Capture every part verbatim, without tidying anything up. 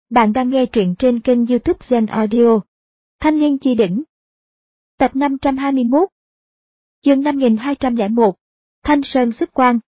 Bạn đang nghe truyện trên kênh YouTube Zen Audio. Thanh Niên Chi Đỉnh. Tập năm trăm hai mươi mốt. Chương năm nghìn hai trăm lẻ một. Thanh Sơn xuất quan.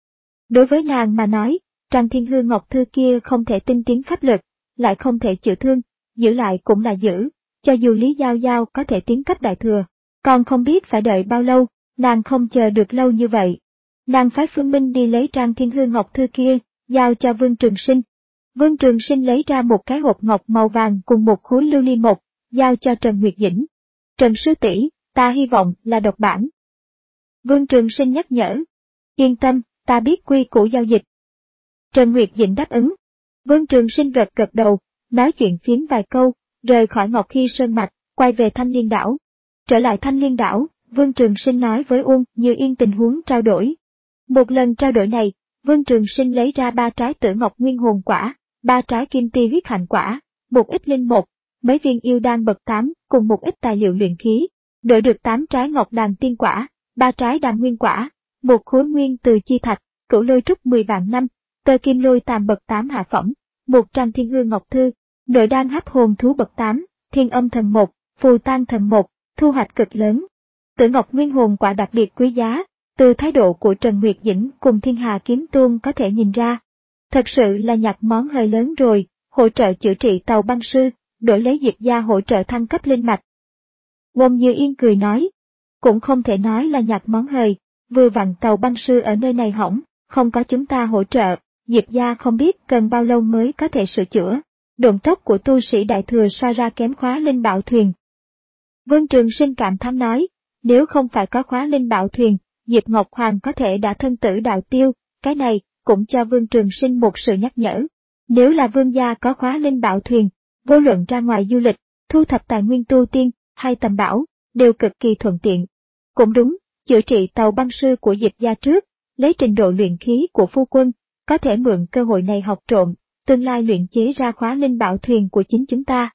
Đối với nàng mà nói, Trang Thiên Hư Ngọc Thư kia không thể tinh tiến pháp lực, lại không thể chữa thương, giữ lại cũng là giữ, cho dù Lý Giao Giao có thể tiến cấp đại thừa, còn không biết phải đợi bao lâu, nàng không chờ được lâu như vậy. Nàng phái Phương Minh đi lấy Trang Thiên Hư Ngọc Thư kia, giao cho Vương Trường Sinh. Vương Trường Sinh lấy ra một cái hộp ngọc màu vàng cùng một khối lưu ly mộc, giao cho Trần Nguyệt Dĩnh. Trần sư tỷ, ta hy vọng là độc bản. Vương Trường Sinh nhắc nhở. Yên tâm, ta biết quy củ giao dịch. Trần Nguyệt Dĩnh đáp ứng. Vương Trường Sinh gật gật đầu, nói chuyện phiếm vài câu, rời khỏi Ngọc Hy Sơn Mạch, quay về Thanh Liên Đảo. Trở lại Thanh Liên Đảo, Vương Trường Sinh nói với Uông Như Yên tình huống trao đổi. Một lần trao đổi này, Vương Trường Sinh lấy ra ba trái Tử Ngọc Nguyên Hồn Quả, ba trái Kim Ti Huyết Hạnh Quả, một ít linh mục, mấy viên yêu đan bậc tám cùng một ít tài liệu luyện khí, đổi được tám trái Ngọc Đàn Tiên Quả, ba trái Đàn Nguyên Quả, một khối nguyên từ chi thạch, cửu lôi trúc mười vạn năm, tơ kim lôi tàm bậc tám hạ phẩm, một trang Thiên Hư Ngọc Thư, nội đan hấp hồn thú bậc tám, Thiên Âm Thần một, Phù Tan Thần một, thu hoạch cực lớn. Tử Ngọc Nguyên Hồn Quả đặc biệt quý giá, từ thái độ của Trần Nguyệt Dĩnh cùng Thiên Hà Kiếm Tôn có thể nhìn ra. Thật sự là nhặt món hơi lớn rồi, hỗ trợ chữa trị tàu băng sư, đổi lấy Diệp gia hỗ trợ thăng cấp linh mạch. Uông Như Yên cười nói, cũng không thể nói là nhặt món hời, vừa vặn tàu băng sư ở nơi này hỏng, không có chúng ta hỗ trợ, Diệp gia không biết cần bao lâu mới có thể sửa chữa. Độn tốc của tu sĩ đại thừa so ra kém khóa linh bảo thuyền. Vương Trường Sinh cảm thán nói, nếu không phải có khóa linh bảo thuyền, Diệp Ngọc Hoàng có thể đã thân tử đạo tiêu, cái này cũng cho Vương Trường Sinh một sự nhắc nhở. Nếu là vương gia có khóa linh bảo thuyền, vô luận ra ngoài du lịch, thu thập tài nguyên tu tiên, hay tầm bảo, đều cực kỳ thuận tiện. Cũng đúng, chữa trị tàu băng sư của Diệp gia trước, lấy trình độ luyện khí của phu quân, có thể mượn cơ hội này học trộm, tương lai luyện chế ra khóa linh bảo thuyền của chính chúng ta.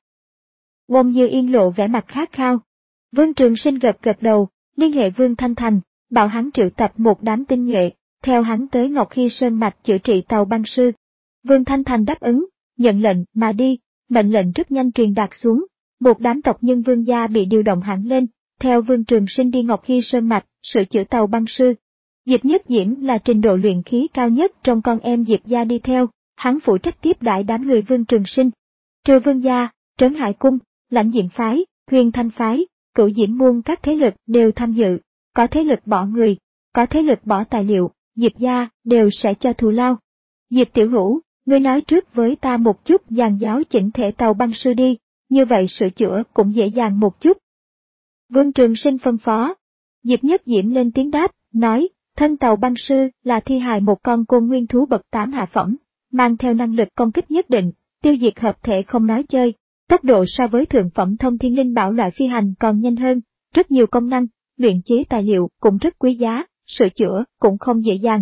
Uông Như Yên lộ vẻ mặt khát khao. Vương Trường Sinh gật gật đầu, liên hệ Vương Thanh Thành, bảo hắn triệu tập một đám tinh nhuệ, theo hắn tới Ngọc Hy Sơn Mạch chữa trị tàu băng sư. Vương Thanh Thành đáp ứng, nhận lệnh mà đi, mệnh lệnh rất nhanh truyền đạt xuống. Một đám tộc nhân vương gia bị điều động hẳn lên, theo Vương Trường Sinh đi Ngọc Hy Sơn Mạch, sửa chữa tàu băng sư. Diệp Nhất Diễm là trình độ luyện khí cao nhất trong con em Diệp gia đi theo, hắn phụ trách tiếp đãi đám người Vương Trường Sinh. Trừ vương gia, Trấn Hải Cung, Lãnh Diện Phái, Huyền Thanh Phái, Cửu Diễm Môn các thế lực đều tham dự, có thế lực bỏ người, có thế lực bỏ tài liệu, Diệp gia đều sẽ cho thù lao. Diệp Tiểu Hữu, ngươi nói trước với ta một chút dàn giáo chỉnh thể tàu băng sư đi, như vậy sửa chữa cũng dễ dàng một chút. Vương Trường Sinh phân phó. Diệp Nhất Diễm lên tiếng đáp, nói, thân tàu băng sư là thi hài một con côn nguyên thú bậc tám hạ phẩm, mang theo năng lực công kích nhất định, tiêu diệt hợp thể không nói chơi, tốc độ so với thượng phẩm thông thiên linh bảo loại phi hành còn nhanh hơn, rất nhiều công năng, luyện chế tài liệu cũng rất quý giá, sửa chữa cũng không dễ dàng.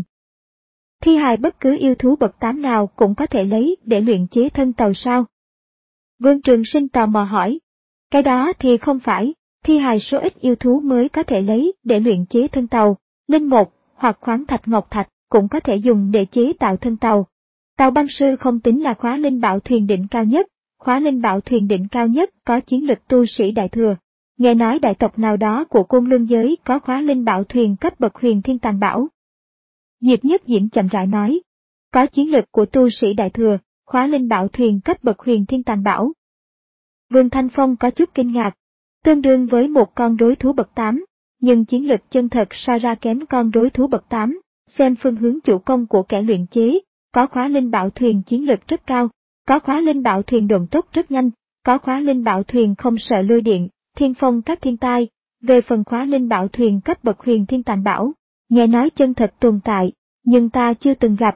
Thi hài bất cứ yêu thú bậc tám nào cũng có thể lấy để luyện chế thân tàu sao? Vương Trường Sinh tò mò hỏi. Cái đó thì không phải, thi hài số ít yêu thú mới có thể lấy để luyện chế thân tàu, linh một hoặc khoáng thạch ngọc thạch cũng có thể dùng để chế tạo thân tàu. Tàu băng sư không tính là khóa linh bảo thuyền đỉnh cao nhất, khóa linh bảo thuyền đỉnh cao nhất có chiến lực tu sĩ đại thừa. Nghe nói đại tộc nào đó của Côn Luân giới có khóa linh bảo thuyền cấp bậc huyền thiên tàng bảo. Diệp Nhất Diễm chậm rãi nói, có chiến lực của tu sĩ đại thừa, khóa linh bảo thuyền cấp bậc huyền thiên tàng bảo. Vương Thanh Phong có chút kinh ngạc, tương đương với một con rối thú bậc tám, nhưng chiến lực chân thật so ra kém con rối thú bậc tám, xem phương hướng chủ công của kẻ luyện chế, có khóa linh bảo thuyền chiến lực rất cao, có khóa linh bảo thuyền độn tốc rất nhanh, có khóa linh bảo thuyền không sợ lôi điện, thiên phong các thiên tai, về phần khóa linh bảo thuyền cấp bậc huyền thiên tàng bảo, nghe nói chân thật tồn tại, nhưng ta chưa từng gặp.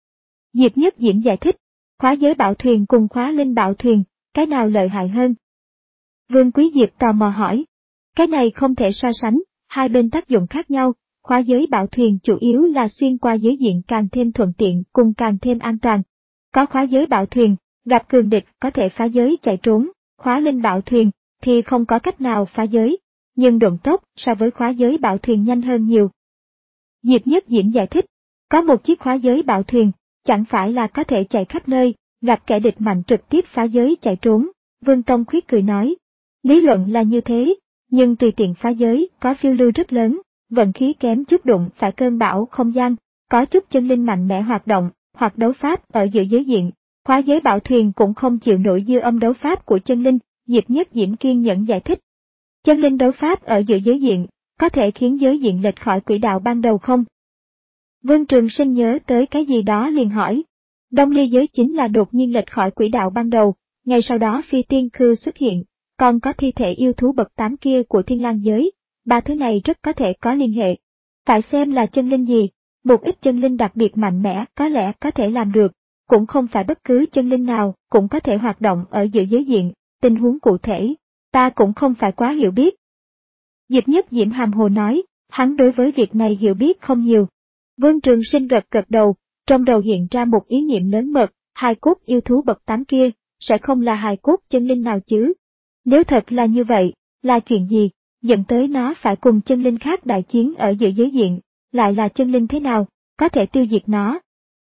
Diệp Nhất Diễm giải thích, khóa giới bảo thuyền cùng khóa linh bảo thuyền, cái nào lợi hại hơn? Vương Quý Diệp tò mò hỏi, cái này không thể so sánh, hai bên tác dụng khác nhau, khóa giới bảo thuyền chủ yếu là xuyên qua giới diện càng thêm thuận tiện cùng càng thêm an toàn. Có khóa giới bảo thuyền, gặp cường địch có thể phá giới chạy trốn, khóa linh bảo thuyền thì không có cách nào phá giới, nhưng độn tốc so với khóa giới bảo thuyền nhanh hơn nhiều. Diệp Nhất Diễm giải thích, có một chiếc khóa giới bảo thuyền, chẳng phải là có thể chạy khắp nơi, gặp kẻ địch mạnh trực tiếp phá giới chạy trốn. Vương Tông Khuyết cười nói, lý luận là như thế, nhưng tùy tiện phá giới có phiêu lưu rất lớn, vận khí kém chút đụng phải cơn bão không gian, có chút chân linh mạnh mẽ hoạt động, hoặc đấu pháp ở giữa giới diện, khóa giới bảo thuyền cũng không chịu nổi dư âm đấu pháp của chân linh. Diệp Nhất Diễm kiên nhẫn giải thích. Chân linh đấu pháp ở giữa giới diện, có thể khiến giới diện lệch khỏi quỹ đạo ban đầu không? Vương Trường Sinh nhớ tới cái gì đó liền hỏi. Đông ly giới chính là đột nhiên lệch khỏi quỹ đạo ban đầu, ngay sau đó phi tiên khư xuất hiện, còn có thi thể yêu thú bậc tám kia của thiên lang giới, ba thứ này rất có thể có liên hệ. Phải xem là chân linh gì, một ít chân linh đặc biệt mạnh mẽ có lẽ có thể làm được, cũng không phải bất cứ chân linh nào cũng có thể hoạt động ở giữa giới diện, tình huống cụ thể, ta cũng không phải quá hiểu biết. Diệp Nhất Diễm hàm hồ nói, hắn đối với việc này hiểu biết không nhiều. Vương Trường Sinh gật gật đầu, trong đầu hiện ra một ý niệm lớn mật, hài cốt yêu thú bậc tám kia, sẽ không là hài cốt chân linh nào chứ? Nếu thật là như vậy, là chuyện gì, dẫn tới nó phải cùng chân linh khác đại chiến ở giữa giới diện, lại là chân linh thế nào, có thể tiêu diệt nó?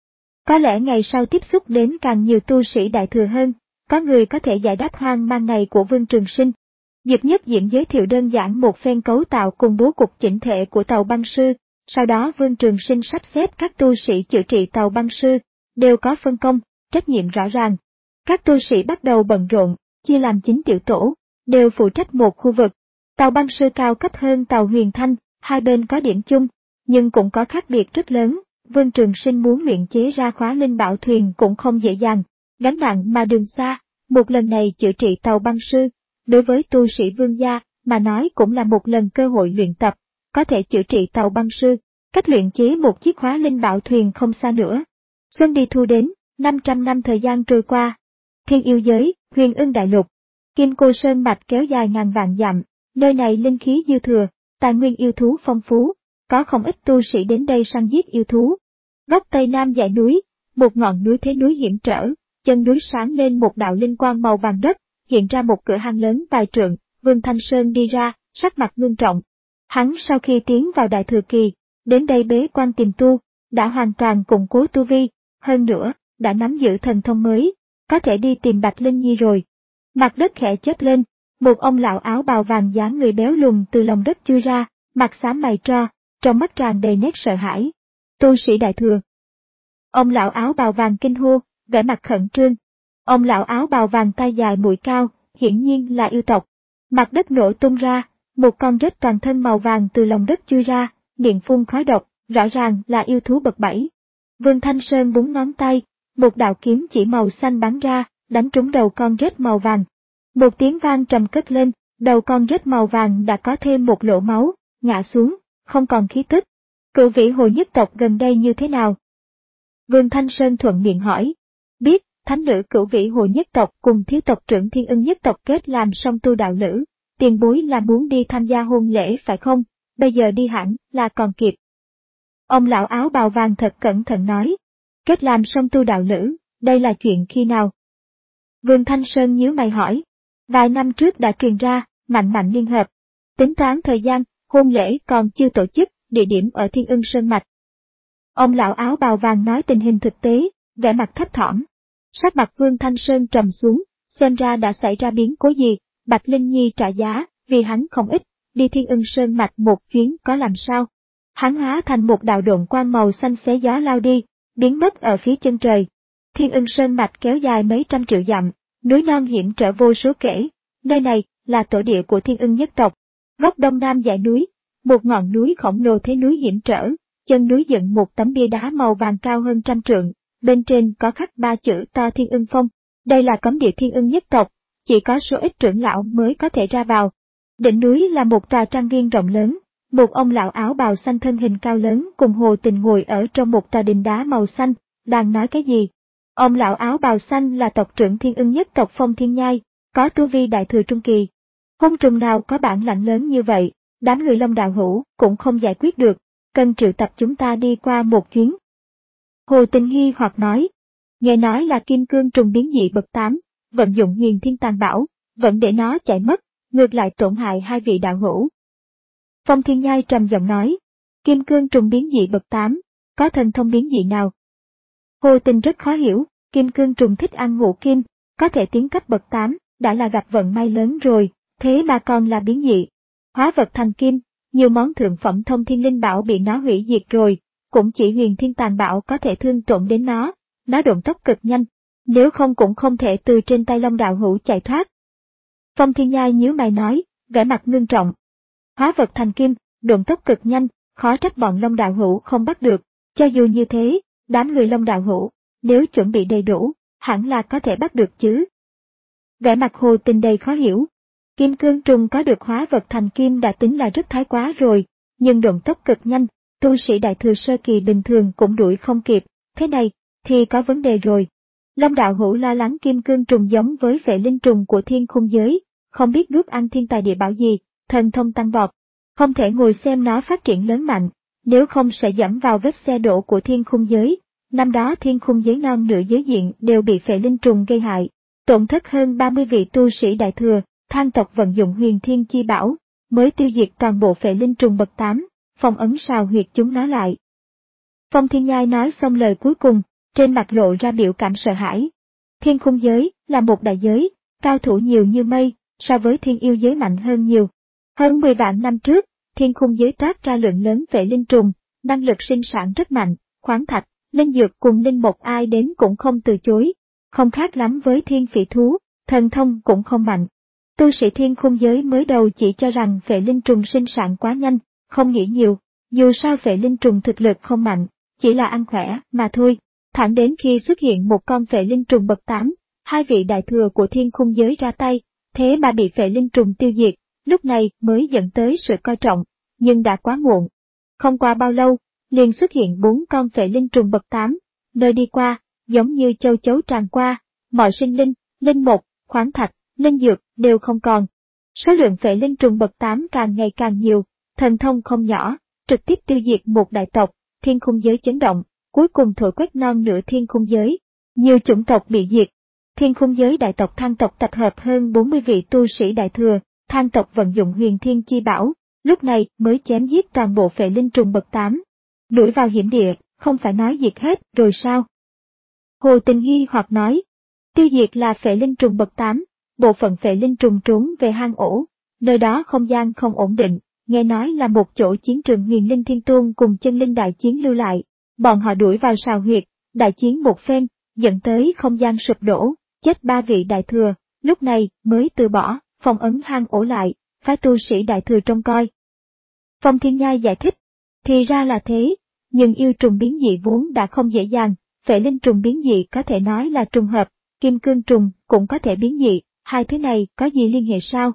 Có lẽ ngày sau tiếp xúc đến càng nhiều tu sĩ đại thừa hơn, có người có thể giải đáp hoang mang này của Vương Trường Sinh. Diệp Nhất Diễm giới thiệu đơn giản một phen cấu tạo cùng bố cục chỉnh thể của tàu băng sư, sau đó Vương Trường Sinh sắp xếp các tu sĩ chữa trị tàu băng sư, đều có phân công, trách nhiệm rõ ràng. Các tu sĩ bắt đầu bận rộn, chia làm chín tiểu tổ, đều phụ trách một khu vực. Tàu băng sư cao cấp hơn tàu Huyền Thanh, hai bên có điểm chung, nhưng cũng có khác biệt rất lớn. Vương Trường Sinh muốn luyện chế ra khóa linh bảo thuyền cũng không dễ dàng, gánh nặng mà đường xa, một lần này chữa trị tàu băng sư, đối với tu sĩ Vương gia mà nói cũng là một lần cơ hội luyện tập, có thể chữa trị tàu băng sư, cách luyện chế một chiếc khóa linh bảo thuyền không xa nữa. Xuân đi thu đến, năm trăm năm thời gian trôi qua. Thiên yêu giới, Huyền Ưng đại lục, Kim Cô Sơn mạch kéo dài ngàn vạn dặm, nơi này linh khí dư thừa, tài nguyên yêu thú phong phú, có không ít tu sĩ đến đây săn giết yêu thú. Góc tây nam dãy núi, một ngọn núi thế núi hiểm trở, chân núi sáng lên một đạo linh quang màu vàng đất, hiện ra một cửa hang lớn vài trượng. Vương Thanh Sơn đi ra, sắc mặt ngưng trọng. Hắn sau khi tiến vào đại thừa kỳ, đến đây bế quan tìm tu, đã hoàn toàn củng cố tu vi, hơn nữa, đã nắm giữ thần thông mới, có thể đi tìm Bạch Linh Nhi rồi. Mặt đất khẽ chớp lên, một ông lão áo bào vàng dáng người béo lùn từ lòng đất chui ra, mặt xám mày tro, trong mắt tràn đầy nét sợ hãi. Tu sĩ đại thừa. Ông lão áo bào vàng kinh hô, vẻ mặt khẩn trương. Ông lão áo bào vàng tay dài mũi cao, hiển nhiên là yêu tộc. Mặt đất nổ tung ra, một con rết toàn thân màu vàng từ lòng đất chui ra, miệng phun khói độc, rõ ràng là yêu thú bậc bảy. Vương Thanh Sơn búng ngón tay, một đạo kiếm chỉ màu xanh bắn ra, đánh trúng đầu con rết màu vàng. Một tiếng vang trầm cất lên, đầu con rết màu vàng đã có thêm một lỗ máu, ngã xuống, không còn khí tức. Cửu vĩ hồ nhất tộc gần đây như thế nào? Vương Thanh Sơn thuận miệng hỏi. Biết, thánh nữ cửu vĩ hồ nhất tộc cùng thiếu tộc trưởng Thiên Ưng nhất tộc kết làm song tu đạo lữ, tiền bối là muốn đi tham gia hôn lễ phải không? Bây giờ đi hẳn là còn kịp. Ông lão áo bào vàng thật cẩn thận nói. Kết làm song tu đạo lữ, đây là chuyện khi nào? Vương Thanh Sơn nhíu mày hỏi. Vài năm trước đã truyền ra, mạnh mạnh liên hợp. Tính toán thời gian, hôn lễ còn chưa tổ chức, địa điểm ở Thiên Ưng Sơn Mạch. Ông lão áo bào vàng nói tình hình thực tế, vẻ mặt thấp thỏm. Sắc mặt Vương Thanh Sơn trầm xuống, xem ra đã xảy ra biến cố gì, Bạch Linh Nhi trả giá, vì hắn không ít, đi Thiên Ưng Sơn Mạch một chuyến có làm sao. Hắn hóa thành một đạo độn quang màu xanh xé gió lao đi, biến mất ở phía chân trời. Thiên Ưng Sơn Mạch kéo dài mấy trăm triệu dặm, núi non hiểm trở vô số kể, nơi này là tổ địa của Thiên Ưng nhất tộc. Góc đông nam dãy núi, một ngọn núi khổng lồ thế núi hiểm trở, chân núi dựng một tấm bia đá màu vàng cao hơn trăm trượng, bên trên có khắc ba chữ to Thiên Ưng Phong. Đây là cấm địa Thiên Ưng nhất tộc, chỉ có số ít trưởng lão mới có thể ra vào. Đỉnh núi là một tòa trang viên rộng lớn, một ông lão áo bào xanh thân hình cao lớn cùng Hồ Tình ngồi ở trong một tòa đình đá màu xanh, đang nói cái gì. Ông lão áo bào xanh là tộc trưởng Thiên Ưng nhất tộc Phong Thiên Nhai, có tu vi đại thừa trung kỳ. Hôn trùng nào có bản lãnh lớn như vậy, đám người Long đạo hữu cũng không giải quyết được, cần triệu tập chúng ta đi qua một chuyến. Hồ Tình nghi hoặc nói, nghe nói là kim cương trùng biến dị bậc tám, vận dụng huyền thiên tàn bảo, vẫn để nó chạy mất, ngược lại tổn hại hai vị đạo hữu. Phong Thiên Nhai trầm giọng nói, kim cương trùng biến dị bậc tám, có thần thông biến dị nào? Hồ Tình rất khó hiểu, kim cương trùng thích ăn ngũ kim, có thể tiến cấp bậc tám, đã là gặp vận may lớn rồi, thế mà còn là biến dị. Hóa vật thành kim, nhiều món thượng phẩm thông thiên linh bảo bị nó hủy diệt rồi, cũng chỉ huyền thiên tàn bảo có thể thương tổn đến nó, nó độn tốc cực nhanh, nếu không cũng không thể từ trên tay Long đạo hữu chạy thoát. Phong Thiên Nhai nhíu mày nói, vẻ mặt ngưng trọng. Hóa vật thành kim, độn tốc cực nhanh, khó trách bọn Long đạo hữu không bắt được, cho dù như thế, đám người Long đạo hữu, nếu chuẩn bị đầy đủ, hẳn là có thể bắt được chứ. Vẻ mặt Hồ Tình đầy khó hiểu. Kim cương trùng có được hóa vật thành kim đã tính là rất thái quá rồi, nhưng độn tốc cực nhanh, tu sĩ đại thừa sơ kỳ bình thường cũng đuổi không kịp, thế này, thì có vấn đề rồi. Long đạo hữu lo lắng kim cương trùng giống với vệ linh trùng của thiên khung giới, không biết nuốt ăn thiên tài địa bảo gì, thần thông tăng vọt, không thể ngồi xem nó phát triển lớn mạnh, nếu không sẽ dẫm vào vết xe đổ của thiên khung giới. Năm đó thiên khung giới non nửa giới diện đều bị vệ linh trùng gây hại, tổn thất hơn ba mươi vị tu sĩ đại thừa, Thang tộc vận dụng huyền thiên chi bảo, mới tiêu diệt toàn bộ vệ linh trùng bậc tám, phong ấn sào huyệt chúng nó lại. Phong Thiên Nhai nói xong lời cuối cùng, trên mặt lộ ra biểu cảm sợ hãi. Thiên khung giới là một đại giới, cao thủ nhiều như mây, so với thiên yêu giới mạnh hơn nhiều. Hơn mười vạn năm trước, thiên khung giới toát ra lượng lớn vệ linh trùng, năng lực sinh sản rất mạnh, khoáng thạch, linh dược cùng linh mục ai đến cũng không từ chối, không khác lắm với thiên phỉ thú, thần thông cũng không mạnh. Tu sĩ thiên khung giới mới đầu chỉ cho rằng vệ linh trùng sinh sản quá nhanh, không nghĩ nhiều, dù sao vệ linh trùng thực lực không mạnh, chỉ là ăn khỏe mà thôi. Thẳng đến khi xuất hiện một con vệ linh trùng bậc tám, hai vị đại thừa của thiên khung giới ra tay, thế mà bị vệ linh trùng tiêu diệt, lúc này mới dẫn tới sự coi trọng, nhưng đã quá muộn. Không qua bao lâu, liền xuất hiện bốn con vệ linh trùng bậc tám, nơi đi qua, giống như châu chấu tràn qua, mọi sinh linh, linh mục, khoáng thạch, linh dược đều không còn. Số lượng vệ linh trùng bậc tám càng ngày càng nhiều, thần thông không nhỏ, trực tiếp tiêu diệt một đại tộc, thiên khung giới chấn động, cuối cùng thổi quét non nửa thiên khung giới. Nhiều chủng tộc bị diệt. Thiên khung giới đại tộc Thang tộc tập hợp hơn bốn mươi vị tu sĩ đại thừa, Thang tộc vận dụng huyền thiên chi bảo, lúc này mới chém giết toàn bộ vệ linh trùng bậc tám. Đuổi vào hiểm địa, không phải nói diệt hết rồi sao? Hồ Tình nghi hoặc nói, tiêu diệt là vệ linh trùng bậc tám, bộ phận vệ linh trùng trốn về hang ổ, nơi đó không gian không ổn định, nghe nói là một chỗ chiến trường huyền linh thiên tôn cùng chân linh đại chiến lưu lại, bọn họ đuổi vào sào huyệt, đại chiến một phen, dẫn tới không gian sụp đổ, chết ba vị đại thừa, lúc này mới từ bỏ, phong ấn hang ổ lại, phái tu sĩ đại thừa trông coi. Phong Thiên Nhai giải thích, thì ra là thế, nhưng yêu trùng biến dị vốn đã không dễ dàng, vệ linh trùng biến dị có thể nói là trùng hợp, kim cương trùng cũng có thể biến dị, hai thứ này có gì liên hệ sao?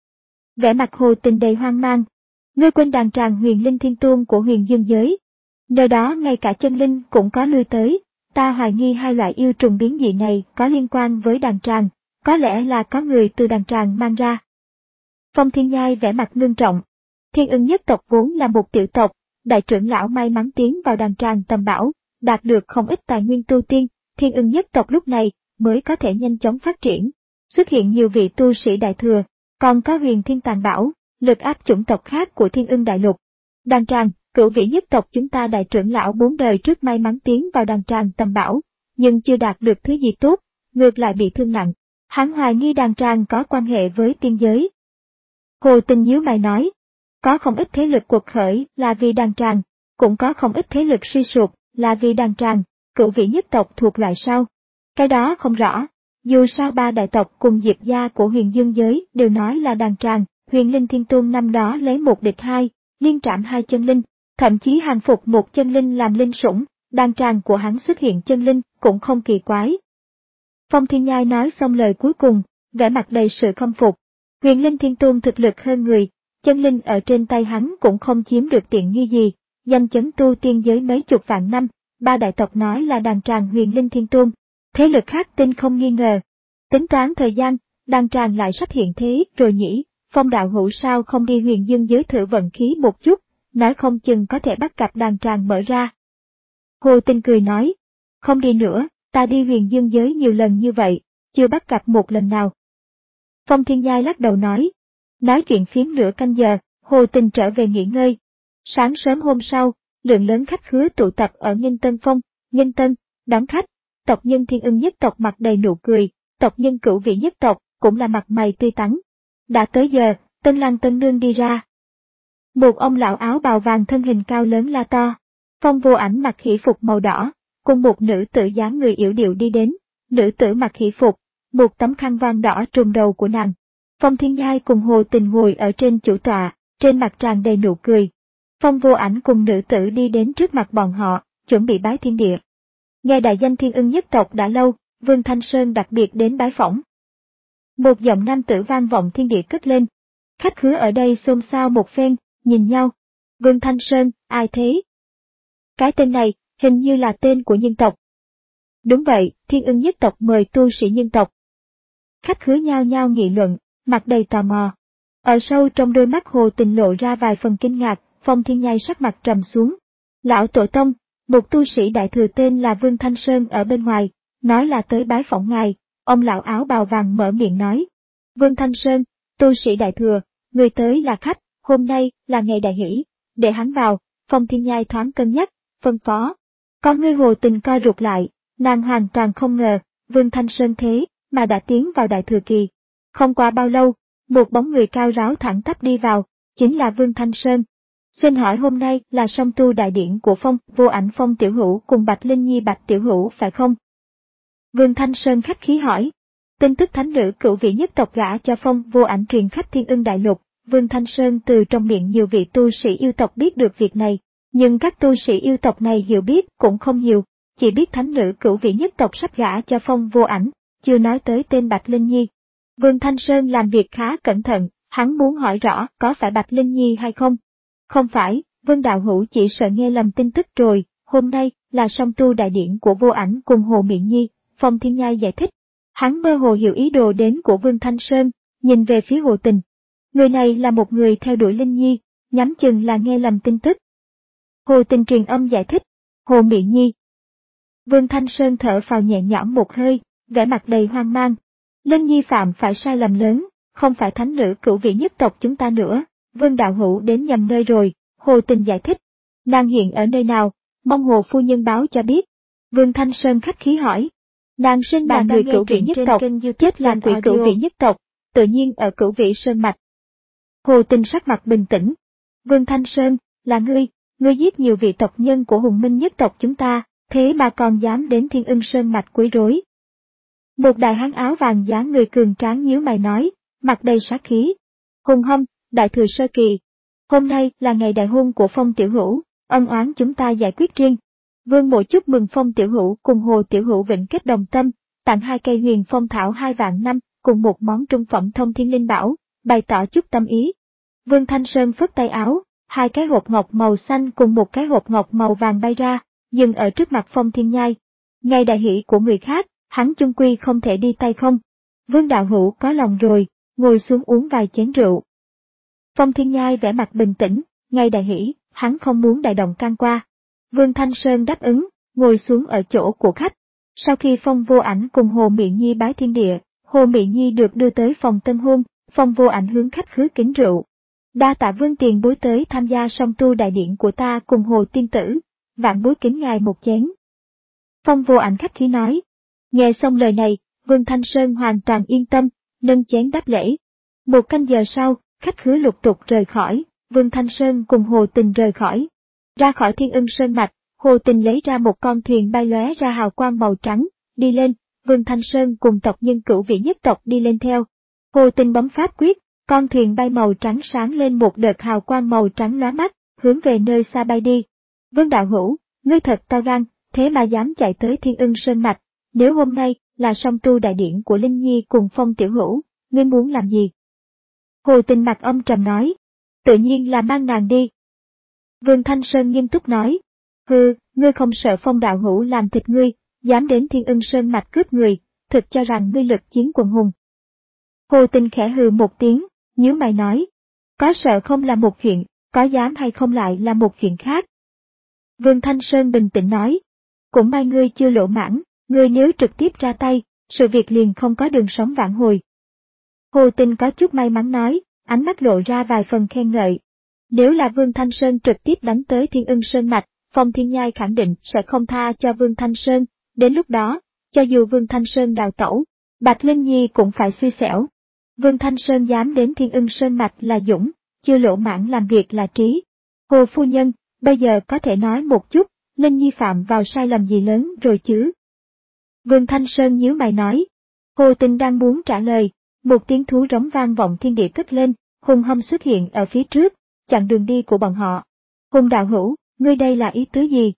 Vẻ mặt Hồ Tình đầy hoang mang, ngươi quên đàn tràng huyền linh thiên tôn của huyền dương giới. Nơi đó ngay cả chân linh cũng có lui tới, ta hoài nghi hai loại yêu trùng biến dị này có liên quan với đàn tràng, có lẽ là có người từ đàn tràng mang ra. Phong Thiên Nhai vẻ mặt ngưng trọng, Thiên Ưng nhất tộc vốn là một tiểu tộc, đại trưởng lão may mắn tiến vào đàn tràng tầm bảo, đạt được không ít tài nguyên tu tiên, Thiên Ưng nhất tộc lúc này mới có thể nhanh chóng phát triển, xuất hiện nhiều vị tu sĩ đại thừa, còn có huyền thiên tàn bảo, lực áp chủng tộc khác của Thiên Ưng đại lục. Đàn tràng, cửu vị nhất tộc chúng ta đại trưởng lão bốn đời trước may mắn tiến vào đàn tràng tầm bảo, nhưng chưa đạt được thứ gì tốt, ngược lại bị thương nặng. Hắn hoài nghi đàn tràng có quan hệ với tiên giới. Hồ Tình nhíu mày nói, có không ít thế lực cuộc khởi là vì đàn tràng, cũng có không ít thế lực suy sụp là vì đàn tràng, cửu vị nhất tộc thuộc loại sau. Cái đó không rõ, dù sao ba đại tộc cùng diệp gia của huyền dương giới đều nói là đàn tràng, huyền linh thiên tôn năm đó lấy một địch hai, liên trảm hai chân linh, thậm chí hàng phục một chân linh làm linh sủng, đàn tràng của hắn xuất hiện chân linh cũng không kỳ quái. Phong Thiên Nhai nói xong lời cuối cùng, vẻ mặt đầy sự khâm phục. Huyền linh thiên tôn thực lực hơn người, chân linh ở trên tay hắn cũng không chiếm được tiện nghi gì, danh chấn tu tiên giới mấy chục vạn năm, ba đại tộc nói là đàn tràng huyền linh thiên tôn, thế lực khác tin không nghi ngờ. Tính toán thời gian, đàn tràng lại sắp hiện thế rồi nhỉ, Phong đạo hữu sao không đi huyền dương giới thử vận khí một chút, nói không chừng có thể bắt gặp đàn tràng mở ra. Hồ Tình cười nói, không đi nữa, ta đi huyền dương giới nhiều lần như vậy, chưa bắt gặp một lần nào. Phong Thiên Nhai lắc đầu nói, nói chuyện phiếm nửa canh giờ, Hồ Tình trở về nghỉ ngơi. Sáng sớm hôm sau, lượng lớn khách khứa tụ tập ở Nghinh Tân Phong, Nghinh Tân, đón khách, tộc nhân Thiên Ưng nhất tộc mặt đầy nụ cười, tộc nhân Cửu Vị nhất tộc cũng là mặt mày tươi tắn. Đã tới giờ, Tân Lang Tân Nương đi ra. Một ông lão áo bào vàng thân hình cao lớn la to. Phong Vô Ảnh mặc hỷ phục màu đỏ, cùng một nữ tử dáng người yểu điệu đi đến. Nữ tử mặc hỷ phục, một tấm khăn voan đỏ trùm đầu của nàng. Phong Thiên Nhai cùng Hồ Tình ngồi ở trên chủ tọa, trên mặt tràn đầy nụ cười. Phong Vô Ảnh cùng nữ tử đi đến trước mặt bọn họ, chuẩn bị bái thiên địa. Nghe đại danh Thiên Ưng nhất tộc đã lâu, Vương Thanh Sơn đặc biệt đến bái phỏng. Một giọng nam tử vang vọng thiên địa cất lên. Khách khứa ở đây xôn xao một phen, nhìn nhau. Vương Thanh Sơn, ai thế? Cái tên này, hình như là tên của nhân tộc. Đúng vậy, Thiên Ưng nhất tộc mời tu sĩ nhân tộc. Khách khứa nhao nhao nghị luận, mặt đầy tò mò. Ở sâu trong đôi mắt Hồ Tình lộ ra vài phần kinh ngạc, Phong Thiên Nhai sắc mặt trầm xuống. Lão tổ tông, một tu sĩ đại thừa tên là Vương Thanh Sơn ở bên ngoài, nói là tới bái phỏng ngài. Ông lão áo bào vàng mở miệng nói. Vương Thanh Sơn, tu sĩ đại thừa, người tới là khách, hôm nay là ngày đại hỷ, để hắn vào. Phong Thiên Nhai thoáng cân nhắc, phân phó. Con ngươi Hồ Tình co rụt lại, nàng hoàn toàn không ngờ, Vương Thanh Sơn thế mà đã tiến vào đại thừa kỳ. Không qua bao lâu, một bóng người cao ráo thẳng tắp đi vào, chính là Vương Thanh Sơn. Xin hỏi hôm nay là song tu đại điển của Phong Vô Ảnh Phong tiểu hữu cùng Bạch Linh Nhi Bạch tiểu hữu phải không? Vương Thanh Sơn khách khí hỏi. Tin tức thánh nữ Cửu Vị nhất tộc gả cho Phong Vô Ảnh truyền khắp Thiên Ưng đại lục, Vương Thanh Sơn từ trong miệng nhiều vị tu sĩ yêu tộc biết được việc này, nhưng các tu sĩ yêu tộc này hiểu biết cũng không nhiều, chỉ biết thánh nữ Cửu Vị nhất tộc sắp gả cho Phong Vô Ảnh, chưa nói tới tên Bạch Linh Nhi. Vương Thanh Sơn làm việc khá cẩn thận, hắn muốn hỏi rõ có phải Bạch Linh Nhi hay không. Không phải, Vương đạo hữu chỉ sợ nghe lầm tin tức rồi, hôm nay là song tu đại điển của Vô Ảnh cùng Hồ Miện Nhi. Phong Thiên Nhai giải thích. Hắn mơ hồ hiểu ý đồ đến của Vương Thanh Sơn, nhìn về phía Hồ Tình. Người này là một người theo đuổi Linh Nhi, nhắm chừng là nghe lầm tin tức. Hồ Tình truyền âm giải thích. Hồ Miện Nhi. Vương Thanh Sơn thở phào nhẹ nhõm một hơi, vẻ mặt đầy hoang mang. Linh Nhi phạm phải sai lầm lớn, không phải thánh nữ Cửu Vị nhất tộc chúng ta nữa, Vương đạo hữu đến nhầm nơi rồi, Hồ Tình giải thích. Nàng hiện ở nơi nào, mong Hồ phu nhân báo cho biết. Vương Thanh Sơn khách khí hỏi. Nàng sinh là người Cửu Vị nhất tộc, chết là quỷ Cửu Vị nhất tộc, tự nhiên ở Cửu Vị Sơn mạch. Hồ Tình sắc mặt bình tĩnh. Vương Thanh Sơn, là ngươi, ngươi giết nhiều vị tộc nhân của Hùng Minh nhất tộc chúng ta, thế mà còn dám đến Thiên Ưng Sơn mạch quấy rối. Một đại hán áo vàng dáng người cường tráng nhíu mày nói, mặt đầy sát khí. Hùng Hâm, đại thừa sơ kỳ. Hôm nay là ngày đại hôn của Phong tiểu hữu, ân oán chúng ta giải quyết riêng. Vương Mộ chúc mừng Phong tiểu hữu cùng Hồ tiểu hữu vĩnh kết đồng tâm, tặng hai cây huyền phong thảo hai vạn năm, cùng một món trung phẩm thông thiên linh bảo, bày tỏ chút tâm ý. Vương Thanh Sơn phất tay áo, hai cái hộp ngọc màu xanh cùng một cái hộp ngọc màu vàng bay ra, dừng ở trước mặt Phong Thiên Nhai. Ngày đại hỷ của người khác, hắn chung quy không thể đi tay không. Vương đạo hữu có lòng rồi, ngồi xuống uống vài chén rượu. Phong Thiên Nhai vẻ mặt bình tĩnh, ngày đại hỷ, hắn không muốn đại động can qua. Vương Thanh Sơn đáp ứng, ngồi xuống ở chỗ của khách. Sau khi Phong Vô Ảnh cùng Hồ Miện Nhi bái thiên địa, Hồ Miện Nhi được đưa tới phòng tân hôn, Phong Vô Ảnh hướng khách khứa kính rượu. Đa tạ Vương tiền bối tới tham gia song tu đại điển của ta cùng Hồ tiên tử, vạn bối kính ngài một chén. Phong Vô Ảnh khách khí nói. Nghe xong lời này, Vương Thanh Sơn hoàn toàn yên tâm, nâng chén đáp lễ. Một canh giờ sau, khách khứa lục tục rời khỏi, Vương Thanh Sơn cùng Hồ Tình rời khỏi. Ra khỏi Thiên Ưng Sơn mạch, Hồ Tình lấy ra một con thuyền bay lóe ra hào quang màu trắng, đi lên, Vương Thanh Sơn cùng tộc nhân Cửu Vị nhất tộc đi lên theo. Hồ Tình bấm pháp quyết, con thuyền bay màu trắng sáng lên một đợt hào quang màu trắng lóa mắt, hướng về nơi xa bay đi. Vương đạo hữu, ngươi thật to gan, thế mà dám chạy tới Thiên Ưng Sơn mạch, nếu hôm nay là song tu đại điển của Linh Nhi cùng Phong tiểu hữu, ngươi muốn làm gì? Hồ Tình mặt âm trầm nói, tự nhiên là mang nàng đi. Vương Thanh Sơn nghiêm túc nói, hừ, ngươi không sợ Phong đạo hữu làm thịt ngươi, dám đến Thiên Ưng Sơn mạch cướp người, thực cho rằng ngươi lực chiến quần hùng. Hồ Tình khẽ hừ một tiếng, nhíu mày nói, có sợ không là một chuyện, có dám hay không lại là một chuyện khác. Vương Thanh Sơn bình tĩnh nói, cũng may ngươi chưa lộ mãn, ngươi nếu trực tiếp ra tay, sự việc liền không có đường sống vãn hồi. Hồ Tình có chút may mắn nói, ánh mắt lộ ra vài phần khen ngợi. Nếu là Vương Thanh Sơn trực tiếp đánh tới Thiên Ưng Sơn mạch, Phong Thiên Nhai khẳng định sẽ không tha cho Vương Thanh Sơn, đến lúc đó, Cho dù Vương Thanh Sơn đào tẩu, Bạch Linh Nhi cũng phải xui xẻo. Vương Thanh Sơn dám đến Thiên Ưng Sơn Mạch là dũng, chưa lỗ mãng làm việc là trí. Hồ phu nhân, bây giờ có thể nói một chút, Linh Nhi phạm vào sai lầm gì lớn rồi chứ? Vương Thanh Sơn nhíu mày nói. Hồ Tình đang muốn trả lời, một tiếng thú rống vang vọng thiên địa cất lên, hung hăng xuất hiện ở phía trước, chặn đường đi của bọn họ. Hùng đạo hữu, ngươi đây là ý tứ gì?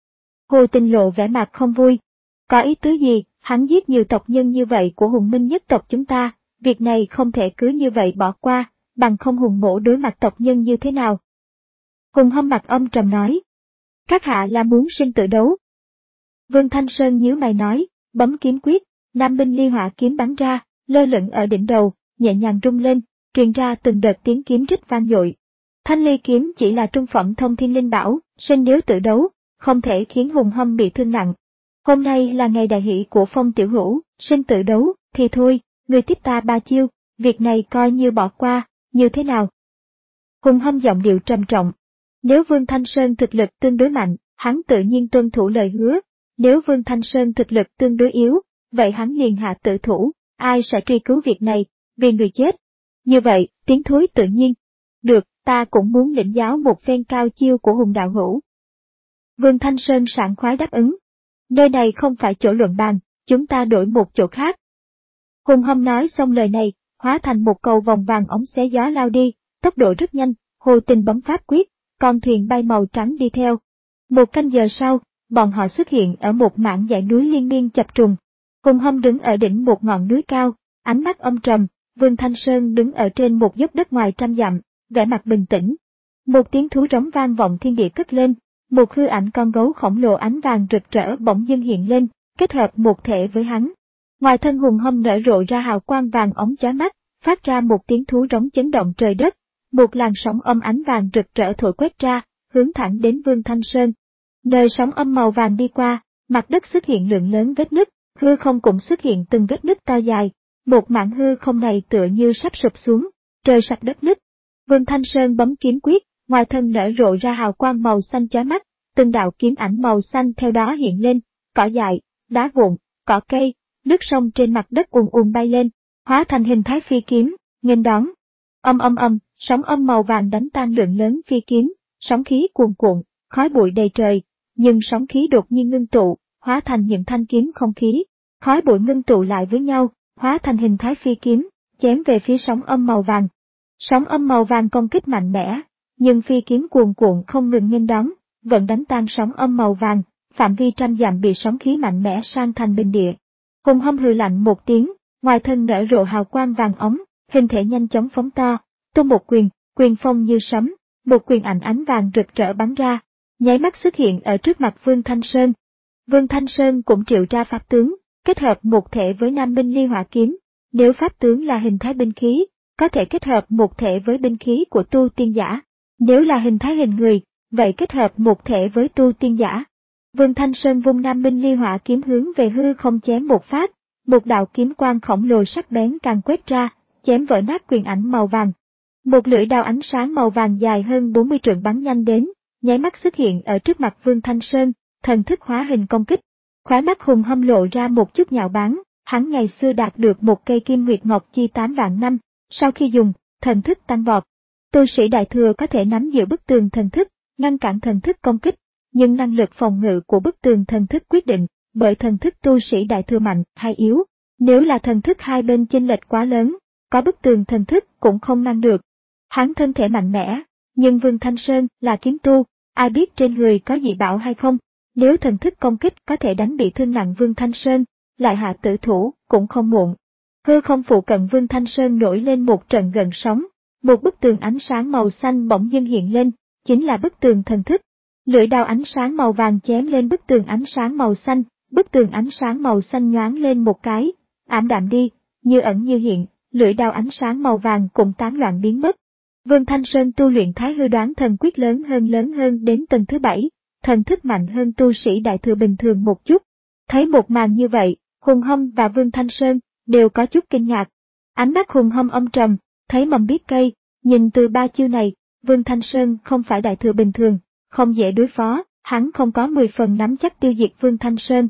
Hồ Tình lộ vẻ mặt không vui. Có ý tứ gì, hắn giết nhiều tộc nhân như vậy của Hùng Minh nhất tộc chúng ta, việc này không thể cứ như vậy bỏ qua, bằng không Hùng mỗ đối mặt tộc nhân như thế nào? Hùng Hâm mặt âm trầm nói. Các hạ là muốn sinh tử đấu. Vương Thanh Sơn nhíu mày nói, bấm kiếm quyết, nam binh ly hỏa kiếm bắn ra, lơ lửng ở đỉnh đầu, nhẹ nhàng rung lên, truyền ra từng đợt tiếng kiếm rít vang dội. Thanh ly kiếm chỉ là trung phẩm thông thiên linh bảo, sinh nếu tự đấu, không thể khiến Hùng Hâm bị thương nặng. Hôm nay là ngày đại hỷ của Phong tiểu hữu, sinh tự đấu, thì thôi, người tiếp ta ba chiêu, việc này coi như bỏ qua, như thế nào? Hùng Hâm giọng điệu trầm trọng. Nếu Vương Thanh Sơn thực lực tương đối mạnh, hắn tự nhiên tuân thủ lời hứa. Nếu Vương Thanh Sơn thực lực tương đối yếu, vậy hắn liền hạ tự thủ, ai sẽ truy cứu việc này, vì người chết. Như vậy, tiếng thối tự nhiên. Được, ta cũng muốn lĩnh giáo một phen cao chiêu của Hùng đạo hữu. Vương Thanh Sơn sảng khoái đáp ứng. Nơi này không phải chỗ luận bàn, chúng ta đổi một chỗ khác. Hùng Hâm nói xong lời này, hóa thành một cầu vòng vàng ống xé gió lao đi, tốc độ rất nhanh, Hồ Tình bấm pháp quyết, con thuyền bay màu trắng đi theo. Một canh giờ sau, bọn họ xuất hiện ở một mảng dãy núi liên miên chập trùng. Hùng Hâm đứng ở đỉnh một ngọn núi cao, ánh mắt âm trầm, Vương Thanh Sơn đứng ở trên một dốc đất ngoài trăm dặm, vẻ mặt bình tĩnh. Một tiếng thú rống vang vọng thiên địa cất lên, một hư ảnh con gấu khổng lồ ánh vàng rực rỡ bỗng dưng hiện lên, kết hợp một thể với hắn. Ngoài thân Hùng Hâm nở rộ ra hào quang vàng óng chói mắt, phát ra một tiếng thú rống chấn động trời đất, một làn sóng âm ánh vàng rực rỡ thổi quét ra, hướng thẳng đến Vương Thanh Sơn. Nơi sóng âm màu vàng đi qua, mặt đất xuất hiện lượng lớn vết nứt, hư không cũng xuất hiện từng vết nứt to dài, một mảng hư không này tựa như sắp sụp xuống, trời sập đất nứt. Vương Thanh Sơn bấm kiếm quyết, ngoài thân nở rộ ra hào quang màu xanh chói mắt, từng đạo kiếm ảnh màu xanh theo đó hiện lên, cỏ dại, đá vụn, cỏ cây, nước sông trên mặt đất ùn ùn bay lên, hóa thành hình thái phi kiếm, nghênh đón. Âm âm âm, sóng âm màu vàng đánh tan lượng lớn phi kiếm, sóng khí cuồn cuộn, khói bụi đầy trời, nhưng sóng khí đột nhiên ngưng tụ, hóa thành những thanh kiếm không khí, khói bụi ngưng tụ lại với nhau, hóa thành hình thái phi kiếm, chém về phía sóng âm màu vàng. Sóng âm màu vàng công kích mạnh mẽ, nhưng phi kiếm cuồn cuộn không ngừng nghênh đón, vẫn đánh tan sóng âm màu vàng, phạm vi trăm dặm bị sóng khí mạnh mẽ san thành bình địa. Hùng Hâm hừ lạnh một tiếng, ngoài thân nở rộ hào quang vàng ống, hình thể nhanh chóng phóng to, tung một quyền, quyền phong như sấm, một quyền ảnh ánh vàng rực rỡ bắn ra, nháy mắt xuất hiện ở trước mặt Vương Thanh Sơn. Vương Thanh Sơn cũng triệu ra pháp tướng, kết hợp một thể với nam binh ly hỏa kiếm, nếu pháp tướng là hình thái binh khí, có thể kết hợp một thể với binh khí của tu tiên giả, nếu là hình thái hình người, vậy kết hợp một thể với tu tiên giả. Vương Thanh Sơn vung nam binh ly hỏa kiếm hướng về hư không chém một phát, một đạo kiếm quang khổng lồ sắc bén càng quét ra, chém vỡ nát quyền ảnh màu vàng. Một lưỡi đao ánh sáng màu vàng dài hơn bốn mươi trượng bắn nhanh đến, nháy mắt xuất hiện ở trước mặt Vương Thanh Sơn, thần thức hóa hình công kích. Khóe mắt Hùng Hâm lộ ra một chút nhạo báng, hắn ngày xưa đạt được một cây kim nguyệt ngọc chi tám vạn năm, sau khi dùng, thần thức tăng vọt. Tu sĩ đại thừa có thể nắm giữ bức tường thần thức, ngăn cản thần thức công kích, nhưng năng lực phòng ngự của bức tường thần thức quyết định bởi thần thức tu sĩ đại thừa mạnh hay yếu. Nếu là thần thức hai bên chênh lệch quá lớn, có bức tường thần thức cũng không ngăn được. Hắn thân thể mạnh mẽ, nhưng Vương Thanh Sơn là kiếm tu, ai biết trên người có dị bảo hay không, nếu thần thức công kích có thể đánh bị thương nặng Vương Thanh Sơn, lại hạ tử thủ cũng không muộn. Hư không phụ cận Vương Thanh Sơn nổi lên một trận gần sóng, một bức tường ánh sáng màu xanh bỗng dưng hiện lên, chính là bức tường thần thức. Lưỡi đao ánh sáng màu vàng chém lên bức tường ánh sáng màu xanh, bức tường ánh sáng màu xanh nhoáng lên một cái, ảm đạm đi, như ẩn như hiện, lưỡi đao ánh sáng màu vàng cũng tán loạn biến mất. Vương Thanh Sơn tu luyện Thái Hư Đoán Thần Quyết lớn hơn lớn hơn đến tầng thứ bảy, thần thức mạnh hơn tu sĩ đại thừa bình thường một chút. Thấy một màn như vậy, Hùng Hâm và Vương Thanh Sơn đều có chút kinh ngạc. Ánh mắt Hùng Hâm âm trầm, thấy mầm biết cây, nhìn từ ba chiêu này, Vương Thanh Sơn không phải đại thừa bình thường, không dễ đối phó, hắn không có mười phần nắm chắc tiêu diệt Vương Thanh Sơn.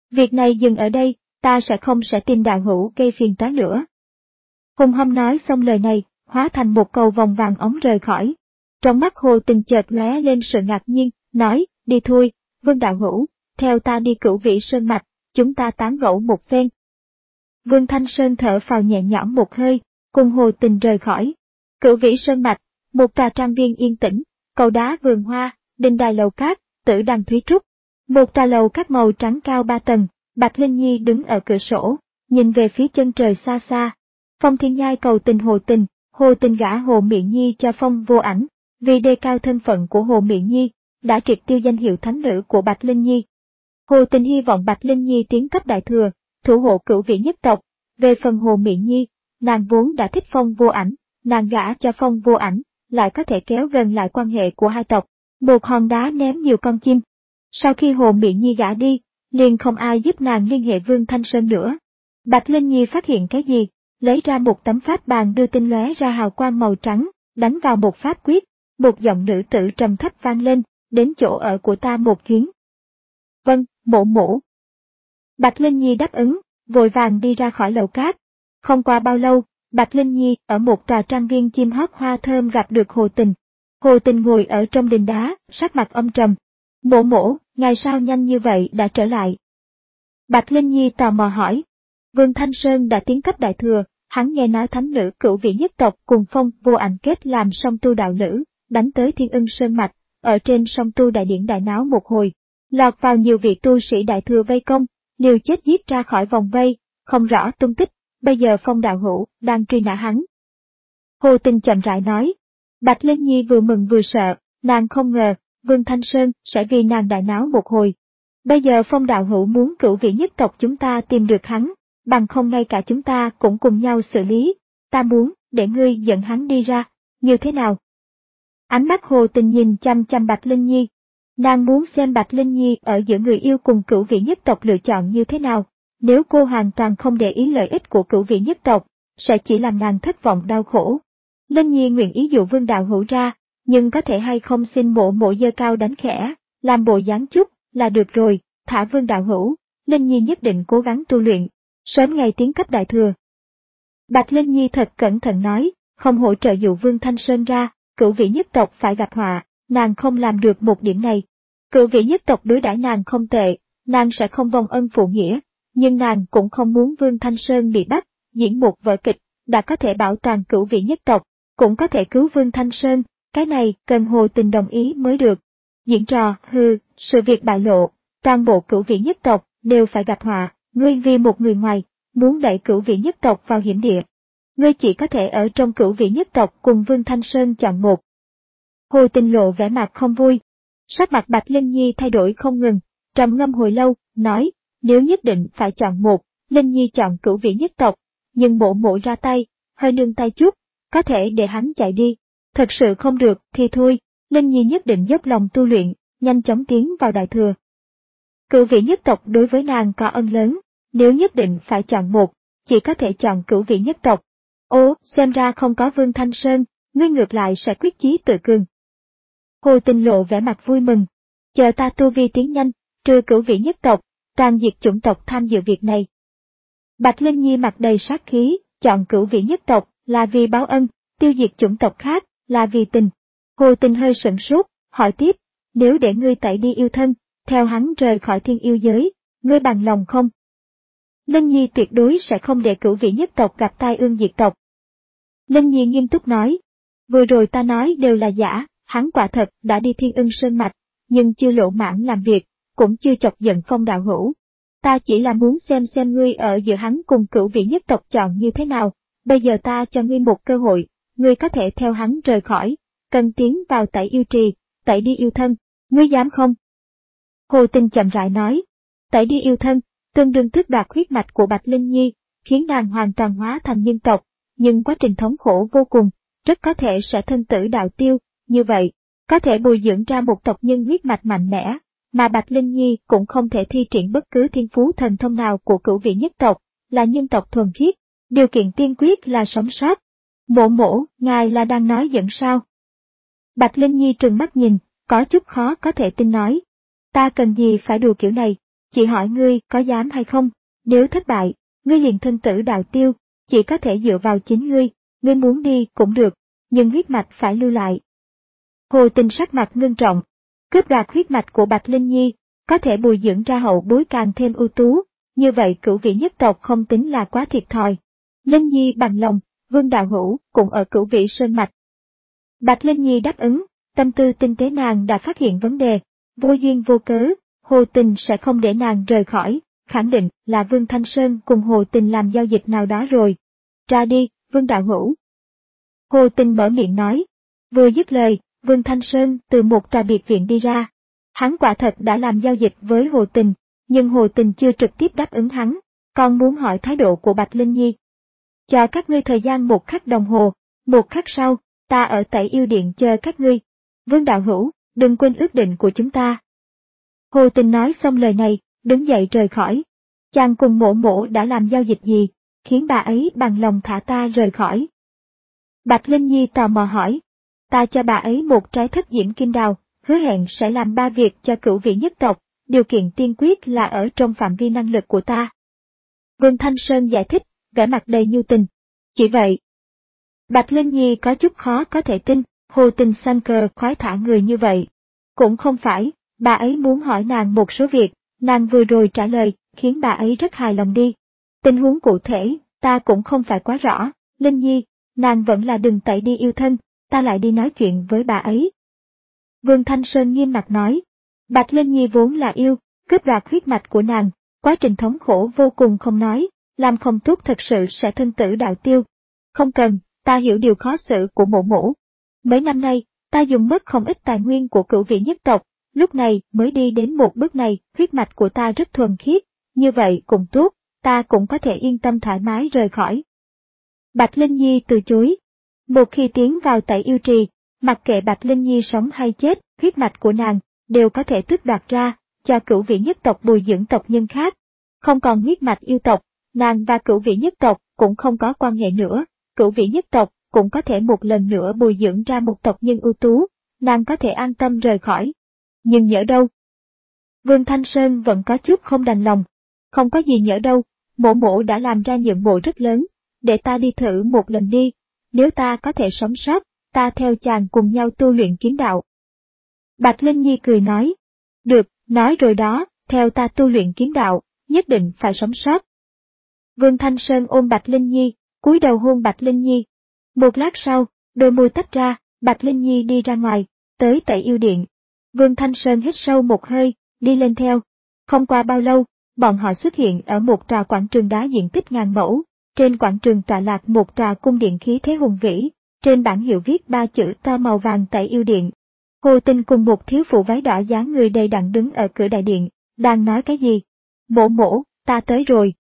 Việc này dừng ở đây, ta sẽ không sẽ tìm đạo hữu gây phiền toái nữa. Hùng Hâm nói xong lời này, hóa thành một cầu vòng vàng ống rời khỏi. Trong mắt Hồ Tình chợt lóe lên sự ngạc nhiên, nói, đi thôi, Vương đạo hữu, theo ta đi Cửu Vĩ Sơn Mạch, chúng ta tán gẫu một phen. Vương Thanh Sơn thở phào nhẹ nhõm một hơi, cùng Hồ Tình rời khỏi. Cửu Vĩ Sơn Mạch, một trà trang viên yên tĩnh, cầu đá vườn hoa, đình đài lầu cát, tử đằng thúy trúc. Một tòa lầu các màu trắng cao ba tầng, Bạch Linh Nhi đứng ở cửa sổ, nhìn về phía chân trời xa xa. Phong Thiên Nhai cầu tình Hồ Tình, Hồ Tình gả Hồ Mị Nhi cho Phong Vô Ảnh, vì đề cao thân phận của Hồ Mị Nhi, đã triệt tiêu danh hiệu thánh nữ của Bạch Linh Nhi. Hồ Tình hy vọng Bạch Linh Nhi tiến cấp đại thừa, thủ hộ Cửu Vĩ nhất tộc. Về phần Hồ Mị Nhi, nàng vốn đã thích Phong Vô Ảnh, nàng gả cho Phong Vô Ảnh, lại có thể kéo gần lại quan hệ của hai tộc. Một hòn đá ném nhiều con chim. Sau khi Hồ Mị Nhi gả đi, liền không ai giúp nàng liên hệ Vương Thanh Sơn nữa. Bạch Linh Nhi phát hiện cái gì, lấy ra một tấm pháp bàn đưa tinh lóe ra hào quang màu trắng, đánh vào một pháp quyết, một giọng nữ tử trầm thấp vang lên, đến chỗ ở của ta một chuyến. Vâng, mộ mộ. Bạch Linh Nhi đáp ứng, vội vàng đi ra khỏi lầu cát. Không qua bao lâu, Bạch Linh Nhi ở một trà trang viên chim hót hoa thơm gặp được Hồ Tình. Hồ Tình ngồi ở trong đình đá, sắc mặt âm trầm. Mộ mộ, ngày sao nhanh như vậy đã trở lại? Bạch Linh Nhi tò mò hỏi. Vương Thanh Sơn đã tiến cấp đại thừa, hắn nghe nói thánh nữ Cửu Vĩ nhất tộc cùng Phong Vô Ảnh kết làm song tu đạo lữ, đánh tới Thiên Ưng Sơn Mạch, ở trên song tu đại điển đại náo một hồi, lọt vào nhiều vị tu sĩ đại thừa vây công, liều chết giết ra khỏi vòng vây, không rõ tung tích, bây giờ Phong đạo hữu đang truy nã hắn. Hồ Tình chậm rãi nói. Bạch Linh Nhi vừa mừng vừa sợ, nàng không ngờ Vương Thanh Sơn sẽ vì nàng đại náo một hồi. Bây giờ Phong đạo hữu muốn Cửu Vĩ nhất tộc chúng ta tìm được hắn, bằng không ngay cả chúng ta cũng cùng nhau xử lý, ta muốn để ngươi dẫn hắn đi ra, như thế nào? Ánh mắt Hồ Tình nhìn chăm chăm Bạch Linh Nhi. Nàng muốn xem Bạch Linh Nhi ở giữa người yêu cùng Cửu Vĩ nhất tộc lựa chọn như thế nào. Nếu cô hoàn toàn không để ý lợi ích của Cửu Vĩ nhất tộc, sẽ chỉ làm nàng thất vọng đau khổ. Linh Nhi nguyện ý dụ Vương đạo hữu ra, nhưng có thể hay không xin mộ mộ giơ cao đánh khẽ, làm bộ dáng chút, là được rồi, thả Vương đạo hữu, Linh Nhi nhất định cố gắng tu luyện, sớm ngày tiến cấp đại thừa. Bạch Linh Nhi thật cẩn thận nói, không hỗ trợ dụ Vương Thanh Sơn ra, Cửu Vĩ nhất tộc phải gặp họa, nàng không làm được một điểm này. Cửu Vĩ nhất tộc đối đãi nàng không tệ, nàng sẽ không vong ân phụ nghĩa, nhưng nàng cũng không muốn Vương Thanh Sơn bị bắt, diễn một vở kịch, đã có thể bảo toàn Cửu Vĩ nhất tộc, cũng có thể cứu Vương Thanh Sơn, cái này cần Hồ Tình đồng ý mới được. Diễn trò, hư, sự việc bại lộ, toàn bộ Cửu Vĩ nhất tộc đều phải gặp họa, ngươi vì một người ngoài, muốn đẩy Cửu Vĩ nhất tộc vào hiểm địa. Ngươi chỉ có thể ở trong Cửu Vĩ nhất tộc cùng Vương Thanh Sơn chọn một. Hồ Tình lộ vẻ mặt không vui. Sắc mặt Bạch Linh Nhi thay đổi không ngừng, trầm ngâm hồi lâu, nói, nếu nhất định phải chọn một, Linh Nhi chọn Cửu Vĩ nhất tộc, nhưng mộ mộ ra tay, hơi nương tay chút, có thể để hắn chạy đi. Thật sự không được thì thôi, Linh Nhi nhất định dốc lòng tu luyện, nhanh chóng tiến vào đại thừa. Cửu Vĩ nhất tộc đối với nàng có ân lớn, nếu nhất định phải chọn một, chỉ có thể chọn Cửu Vĩ nhất tộc. Ô, xem ra không có Vương Thanh Sơn, ngươi ngược lại sẽ quyết chí tự cường. Hồ Tình lộ vẻ mặt vui mừng, chờ ta tu vi tiến nhanh, trừ Cửu Vĩ nhất tộc, toàn diệt chủng tộc tham dự việc này. Bạch Linh Nhi mặt đầy sát khí, chọn Cửu Vĩ nhất tộc là vì báo ân, tiêu diệt chủng tộc khác là vì tình. Hồ Tình hơi sửng sốt, hỏi tiếp, nếu để ngươi tẩy đi yêu thân, theo hắn rời khỏi thiên yêu giới, ngươi bằng lòng không? Linh Nhi tuyệt đối sẽ không để Cửu Vĩ nhất tộc gặp tai ương diệt tộc. Linh Nhi nghiêm túc nói, vừa rồi ta nói đều là giả, hắn quả thật đã đi Thiên Ưng Sơn Mạch, nhưng chưa lộ mãn làm việc, cũng chưa chọc giận Phong đạo hữu. Ta chỉ là muốn xem xem ngươi ở giữa hắn cùng Cửu Vĩ nhất tộc chọn như thế nào, bây giờ ta cho ngươi một cơ hội, ngươi có thể theo hắn rời khỏi, cần tiến vào tẩy yêu trì, tẩy đi yêu thân, ngươi dám không? Hồ Tình chậm rãi nói, tẩy đi yêu thân, tương đương tước đoạt huyết mạch của Bạch Linh Nhi, khiến nàng hoàn toàn hóa thành nhân tộc, nhưng quá trình thống khổ vô cùng, rất có thể sẽ thân tử đạo tiêu, như vậy, có thể bồi dưỡng ra một tộc nhân huyết mạch mạnh mẽ, mà Bạch Linh Nhi cũng không thể thi triển bất cứ thiên phú thần thông nào của Cửu Vĩ nhất tộc, là nhân tộc thuần khiết, điều kiện tiên quyết là sống sót. Mộ mộ, ngài là đang nói giỡn sao? Bạch Linh Nhi trừng mắt nhìn, có chút khó có thể tin nói. Ta cần gì phải đùa kiểu này, Chị hỏi ngươi có dám hay không, nếu thất bại, ngươi liền thân tử đạo tiêu, chỉ có thể dựa vào chính ngươi, ngươi muốn đi cũng được, nhưng huyết mạch phải lưu lại. Hồ Tình sắc mặt ngưng trọng, cướp đoạt huyết mạch của Bạch Linh Nhi, có thể bồi dưỡng ra hậu bối càng thêm ưu tú, như vậy cửu vị nhất tộc không tính là quá thiệt thòi. Linh Nhi bằng lòng, Vương đạo hữu cũng ở cửu vị sơn mạch. Bạch Linh Nhi đáp ứng, tâm tư tinh tế nàng đã phát hiện vấn đề, vô duyên vô cớ, Hồ Tình sẽ không để nàng rời khỏi, khẳng định là Vương Thanh Sơn cùng Hồ Tình làm giao dịch nào đó rồi. Ra đi, Vương đạo hữu. Hồ Tình mở miệng nói, vừa dứt lời, Vương Thanh Sơn từ một trà biệt viện đi ra. Hắn quả thật đã làm giao dịch với Hồ Tình, nhưng Hồ Tình chưa trực tiếp đáp ứng hắn, còn muốn hỏi thái độ của Bạch Linh Nhi. Cho các ngươi thời gian một khắc đồng hồ, một khắc sau, ta ở Tẩy Yêu Điện chờ các ngươi. Vương đạo hữu, đừng quên ước định của chúng ta. Hồ Tình nói xong lời này, đứng dậy rời khỏi. Chàng cùng mộ mộ đã làm giao dịch gì, khiến bà ấy bằng lòng thả ta rời khỏi. Bạch Linh Nhi tò mò hỏi, ta cho bà ấy một trái thất diễm kim đào, hứa hẹn sẽ làm ba việc cho cửu vị nhất tộc, điều kiện tiên quyết là ở trong phạm vi năng lực của ta. Vương Thanh Sơn giải thích, vẻ mặt đầy nhu tình. Chỉ vậy. Bạch Linh Nhi có chút khó có thể tin, Hồ Tình sanh cờ khoái thả người như vậy. Cũng không phải, bà ấy muốn hỏi nàng một số việc, nàng vừa rồi trả lời, khiến bà ấy rất hài lòng đi. Tình huống cụ thể, ta cũng không phải quá rõ, Linh Nhi, nàng vẫn là đừng tẩy đi yêu thân, ta lại đi nói chuyện với bà ấy. Vương Thanh Sơn nghiêm mặt nói, Bạch Linh Nhi vốn là yêu, cướp đoạt huyết mạch của nàng, quá trình thống khổ vô cùng không nói, làm không tốt thật sự sẽ thân tử đạo tiêu. Không cần, ta hiểu điều khó xử của mộ mộ. Mấy năm nay, ta dùng mất không ít tài nguyên của cửu vị nhất tộc, lúc này mới đi đến một bước này, huyết mạch của ta rất thuần khiết, như vậy cũng tốt, ta cũng có thể yên tâm thoải mái rời khỏi. Bạch Linh Nhi từ chối. Một khi tiến vào Tẩy Yêu Trì, mặc kệ Bạch Linh Nhi sống hay chết, huyết mạch của nàng đều có thể tước đoạt ra, cho cửu vị nhất tộc bồi dưỡng tộc nhân khác. Không còn huyết mạch yêu tộc, nàng và cửu vị nhất tộc cũng không có quan hệ nữa, cửu vị nhất tộc cũng có thể một lần nữa bồi dưỡng ra một tộc nhân ưu tú, nàng có thể an tâm rời khỏi. Nhưng nhỡ đâu? Vương Thanh Sơn vẫn có chút không đành lòng. Không có gì nhỡ đâu, mộ mộ đã làm ra nhượng bộ rất lớn, để ta đi thử một lần đi, nếu ta có thể sống sót, ta theo chàng cùng nhau tu luyện kiếm đạo. Bạch Linh Nhi cười nói, được, nói rồi đó, theo ta tu luyện kiếm đạo, nhất định phải sống sót. Vương Thanh Sơn ôm Bạch Linh Nhi, cúi đầu hôn Bạch Linh Nhi. Một lát sau, đôi môi tách ra, Bạch Linh Nhi đi ra ngoài, tới Tẩy Yêu Điện. Vương Thanh Sơn hít sâu một hơi, đi lên theo. Không qua bao lâu, bọn họ xuất hiện ở một tòa quảng trường đá diện tích ngàn mẫu. Trên quảng trường tọa lạc một tòa cung điện khí thế hùng vĩ, trên bảng hiệu viết ba chữ to màu vàng Tẩy Yêu Điện. Hồ Tình cùng một thiếu phụ váy đỏ dáng người đầy đặn đứng ở cửa đại điện, đang nói cái gì? Mộ mộ, ta tới rồi.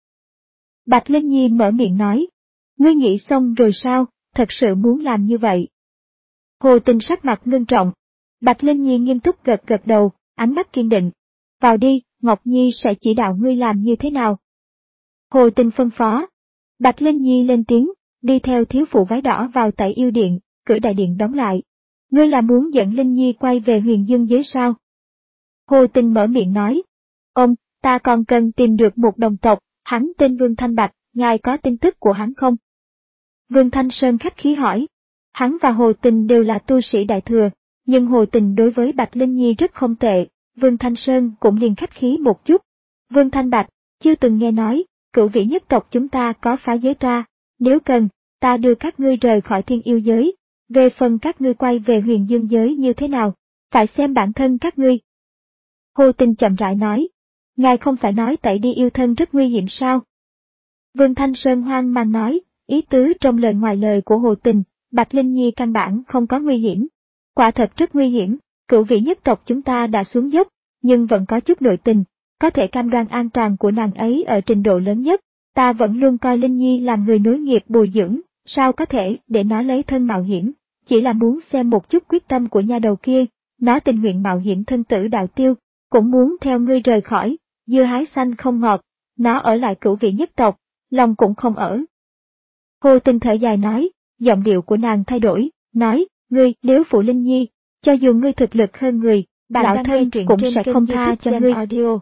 Bạch Linh Nhi mở miệng nói, ngươi nghĩ xong rồi sao, thật sự muốn làm như vậy? Hồ Tình sắc mặt ngưng trọng. Bạch Linh Nhi nghiêm túc gật gật đầu, ánh mắt kiên định. Vào đi, Ngọc Nhi sẽ chỉ đạo ngươi làm như thế nào. Hồ Tình phân phó. Bạch Linh Nhi lên tiếng, đi theo thiếu phụ váy đỏ vào Tẩy Yêu Điện, cửa đại điện đóng lại. Ngươi là muốn dẫn Linh Nhi quay về Huyền Dương giới sao? Hồ Tình mở miệng nói. Ông, ta còn cần tìm được một đồng tộc, hắn tên Vương Thanh Bạch, ngài có tin tức của hắn không? Vương Thanh Sơn khách khí hỏi. Hắn và Hồ Tình đều là tu sĩ đại thừa, nhưng Hồ Tình đối với Bạch Linh Nhi rất không tệ, Vương Thanh Sơn cũng liền khách khí một chút. Vương Thanh Bạch, chưa từng nghe nói, cửu vị nhất tộc chúng ta có phá giới toa, nếu cần, ta đưa các ngươi rời khỏi thiên yêu giới, về phần các ngươi quay về Huyền Dương giới như thế nào, phải xem bản thân các ngươi. Hồ Tình chậm rãi nói, ngài không phải nói tẩy đi yêu thân rất nguy hiểm sao? Vương Thanh Sơn hoang mang nói, ý tứ trong lời ngoài lời của Hồ Tình, Bạch Linh Nhi căn bản không có nguy hiểm. Quả thật rất nguy hiểm, cửu vị nhất tộc chúng ta đã xuống dốc, nhưng vẫn có chút nội tình, có thể cam đoan an toàn của nàng ấy ở trình độ lớn nhất. Ta vẫn luôn coi Linh Nhi làm người nối nghiệp bồi dưỡng, sao có thể để nó lấy thân mạo hiểm, chỉ là muốn xem một chút quyết tâm của nha đầu kia, nó tình nguyện mạo hiểm thân tử đạo tiêu, cũng muốn theo ngươi rời khỏi, dưa hái xanh không ngọt, nó ở lại cửu vị nhất tộc, lòng cũng không ở. Hồ Tình thở dài nói, giọng điệu của nàng thay đổi, nói, ngươi nếu phụ Linh Nhi, cho dù ngươi thực lực hơn người, lão thân cũng sẽ không tha cho ngươi. Audio.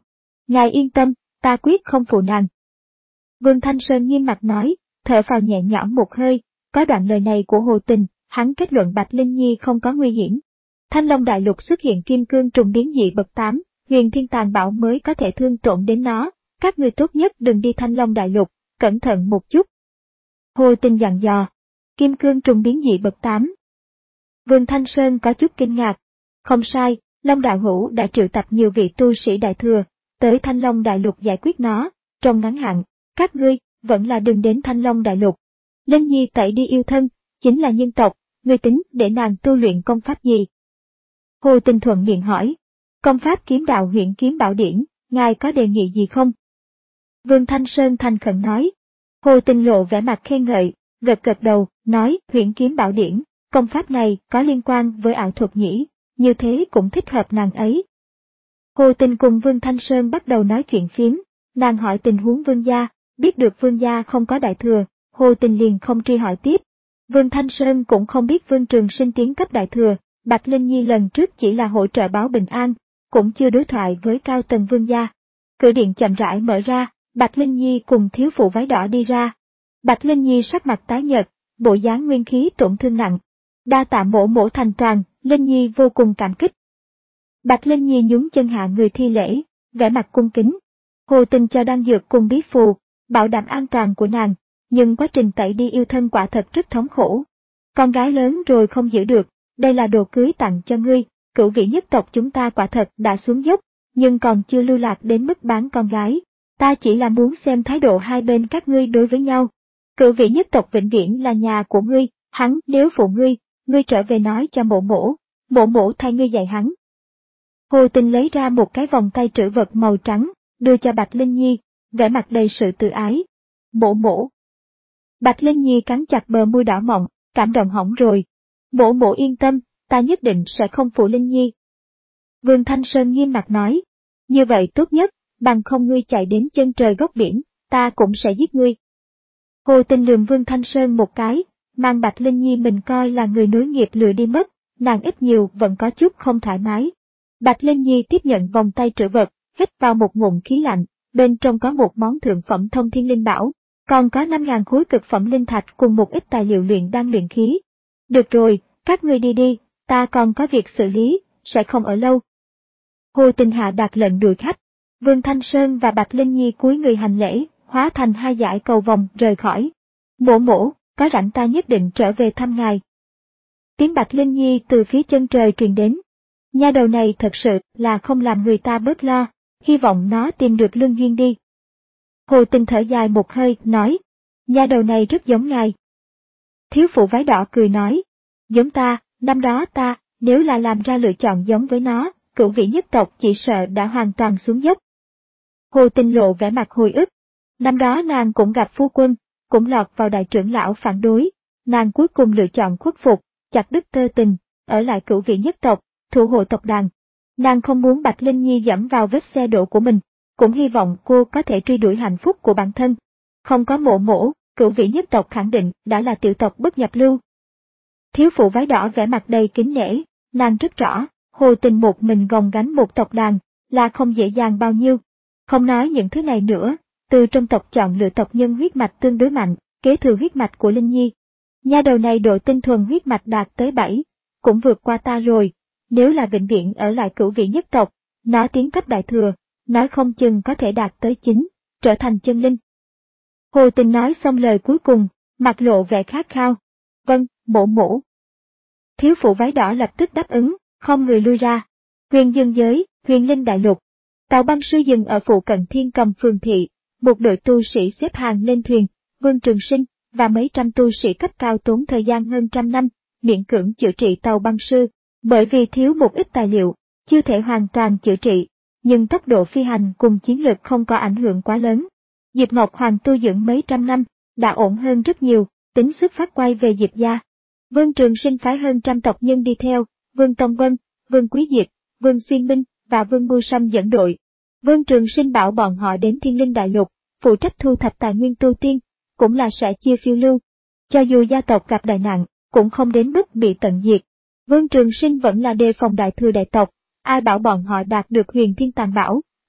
Ngài yên tâm, ta quyết không phụ nàng. Vương Thanh Sơn nghiêm mặt nói, thở phào nhẹ nhõm một hơi, có đoạn lời này của Hồ Tình, hắn kết luận Bạch Linh Nhi không có nguy hiểm. Thanh Long Đại Lục xuất hiện kim cương trùng biến dị bậc tám, huyền thiên tàn bạo mới có thể thương tổn đến nó, các người tốt nhất đừng đi Thanh Long Đại Lục, cẩn thận một chút. Hồ Tình dặn dò, kim cương trùng biến dị bậc tám. Vương Thanh Sơn có chút kinh ngạc, không sai, Long Đạo Hữu đã triệu tập nhiều vị tu sĩ đại thừa, tới Thanh Long Đại Lục giải quyết nó, trong ngắn hạn, các ngươi, vẫn là đừng đến Thanh Long Đại Lục. Linh Nhi tẩy đi yêu thân, chính là nhân tộc, ngươi tính để nàng tu luyện công pháp gì? Hồ Tình thuận miệng hỏi, công pháp kiếm đạo huyện kiếm bảo điển, ngài có đề nghị gì không? Vương Thanh Sơn thành khẩn nói. Hồ Tình lộ vẻ mặt khen ngợi, gật gật đầu, nói huyện kiếm bảo điển, công pháp này có liên quan với ảo thuật nhỉ, như thế cũng thích hợp nàng ấy. Hồ Tình cùng Vương Thanh Sơn bắt đầu nói chuyện phiếm, nàng hỏi tình huống Vương gia, biết được Vương gia không có đại thừa, Hồ Tình liền không truy hỏi tiếp. Vương Thanh Sơn cũng không biết Vương Trường Sinh tiến cấp đại thừa, Bạch Linh Nhi lần trước chỉ là hỗ trợ báo bình an, cũng chưa đối thoại với cao tầng Vương gia. Cửa điện chậm rãi mở ra, Bạch Linh Nhi cùng thiếu phụ váy đỏ đi ra. Bạch Linh Nhi sắc mặt tái nhợt, bộ dáng nguyên khí tổn thương nặng. Đa tạ mổ mổ thành toàn, Linh Nhi vô cùng cảm kích. Bạch Linh Nhi nhún chân hạ người thi lễ, vẻ mặt cung kính. Hồ Tình cho đan dược cùng bí phù, bảo đảm an toàn của nàng, nhưng quá trình tẩy đi yêu thân quả thật rất thống khổ. Con gái lớn rồi không giữ được, đây là đồ cưới tặng cho ngươi, cửu vị nhất tộc chúng ta quả thật đã xuống dốc, nhưng còn chưa lưu lạc đến mức bán con gái. Ta chỉ là muốn xem thái độ hai bên các ngươi đối với nhau. Cửu vị nhất tộc vĩnh viễn là nhà của ngươi, hắn nếu phụ ngươi, ngươi trở về nói cho mộ mổ, mộ mổ thay ngươi dạy hắn. Hồ Tình lấy ra một cái vòng tay trữ vật màu trắng, đưa cho Bạch Linh Nhi, vẻ mặt đầy sự tự ái. Mổ mổ. Bạch Linh Nhi cắn chặt bờ môi đỏ mọng, cảm động hỏng rồi. Mổ mổ yên tâm, ta nhất định sẽ không phụ Linh Nhi. Vương Thanh Sơn nghiêm mặt nói, như vậy tốt nhất, bằng không ngươi chạy đến chân trời góc biển, ta cũng sẽ giết ngươi. Hồ Tình lườm Vương Thanh Sơn một cái, mang Bạch Linh Nhi mình coi là người nối nghiệp lừa đi mất, nàng ít nhiều vẫn có chút không thoải mái. Bạch Linh Nhi tiếp nhận vòng tay trữ vật, hít vào một ngụm khí lạnh, bên trong có một món thượng phẩm thông thiên linh bảo, còn có năm ngàn khối cực phẩm linh thạch cùng một ít tài liệu luyện đan luyện khí. Được rồi, các ngươi đi đi, ta còn có việc xử lý, sẽ không ở lâu. Hồ Tình hạ đạt lệnh đuổi khách, Vương Thanh Sơn và Bạch Linh Nhi cúi người hành lễ, hóa thành hai dải cầu vòng rời khỏi. Mổ mổ, có rảnh ta nhất định trở về thăm ngài. Tiếng Bạch Linh Nhi từ phía chân trời truyền đến. Nha đầu này thật sự là không làm người ta bớt lo, hy vọng nó tìm được Lương Duyên đi. Hồ Tình thở dài một hơi, nói, nha đầu này rất giống ngài. Thiếu phụ váy đỏ cười nói, giống ta, năm đó ta, nếu là làm ra lựa chọn giống với nó, cửu vị nhất tộc chỉ sợ đã hoàn toàn xuống dốc. Hồ Tình lộ vẻ mặt hồi ức, năm đó nàng cũng gặp phu quân, cũng lọt vào đại trưởng lão phản đối, nàng cuối cùng lựa chọn khuất phục, chặt đứt tơ tình, ở lại cửu vị nhất tộc, thủ hộ tộc đàn. Nàng không muốn Bạch Linh Nhi dẫm vào vết xe đổ của mình, cũng hy vọng cô có thể truy đuổi hạnh phúc của bản thân. Không có mộ mổ, cửu vị nhất tộc khẳng định đã là tiểu tộc bất nhập lưu. Thiếu phụ váy đỏ vẻ mặt đầy kính nể, nàng rất rõ, Hồ Tình một mình gồng gánh một tộc đàn, là không dễ dàng bao nhiêu. Không nói những thứ này nữa, từ trong tộc chọn lựa tộc nhân huyết mạch tương đối mạnh, kế thừa huyết mạch của Linh Nhi. Nha đầu này độ tinh thuần huyết mạch đạt tới bảy, cũng vượt qua ta rồi, nếu là vĩnh viễn ở lại cửu vị nhất tộc, nó tiến cấp đại thừa, nói không chừng có thể đạt tới chín, trở thành chân linh. Hồ Tình nói xong lời cuối cùng, mặt lộ vẻ khát khao. Vâng, mổ mổ. Thiếu phụ váy đỏ lập tức đáp ứng, không người lui ra. Huyền Dương giới, Huyền Linh đại lục. Tàu băng sư dừng ở phụ cận Thiên Cầm phường thị, một đội tu sĩ xếp hàng lên thuyền, Vương Trường Sinh và mấy trăm tu sĩ cấp cao tốn thời gian hơn trăm năm, miễn cưỡng chữa trị tàu băng sư, bởi vì thiếu một ít tài liệu, chưa thể hoàn toàn chữa trị, nhưng tốc độ phi hành cùng chiến lược không có ảnh hưởng quá lớn. Diệp Ngọc Hoàng tu dưỡng mấy trăm năm, đã ổn hơn rất nhiều, tính xuất phát quay về Diệp gia. Vương Trường Sinh phái hơn trăm tộc nhân đi theo, Vương Tông Vân, Vương Quý Diệp, Vương Xuyên Minh và Vương Bưu Sâm dẫn đội. Vương Trường Sinh bảo bọn họ đến Thiên Linh đại lục, phụ trách thu thập tài nguyên tu tiên, cũng là sẽ chia phiêu lưu. Cho dù gia tộc gặp đại nạn, cũng không đến mức bị tận diệt. Vương Trường Sinh vẫn là đề phòng đại thừa đại tộc, ai bảo bọn họ đạt được huyền thiên tàng bảo,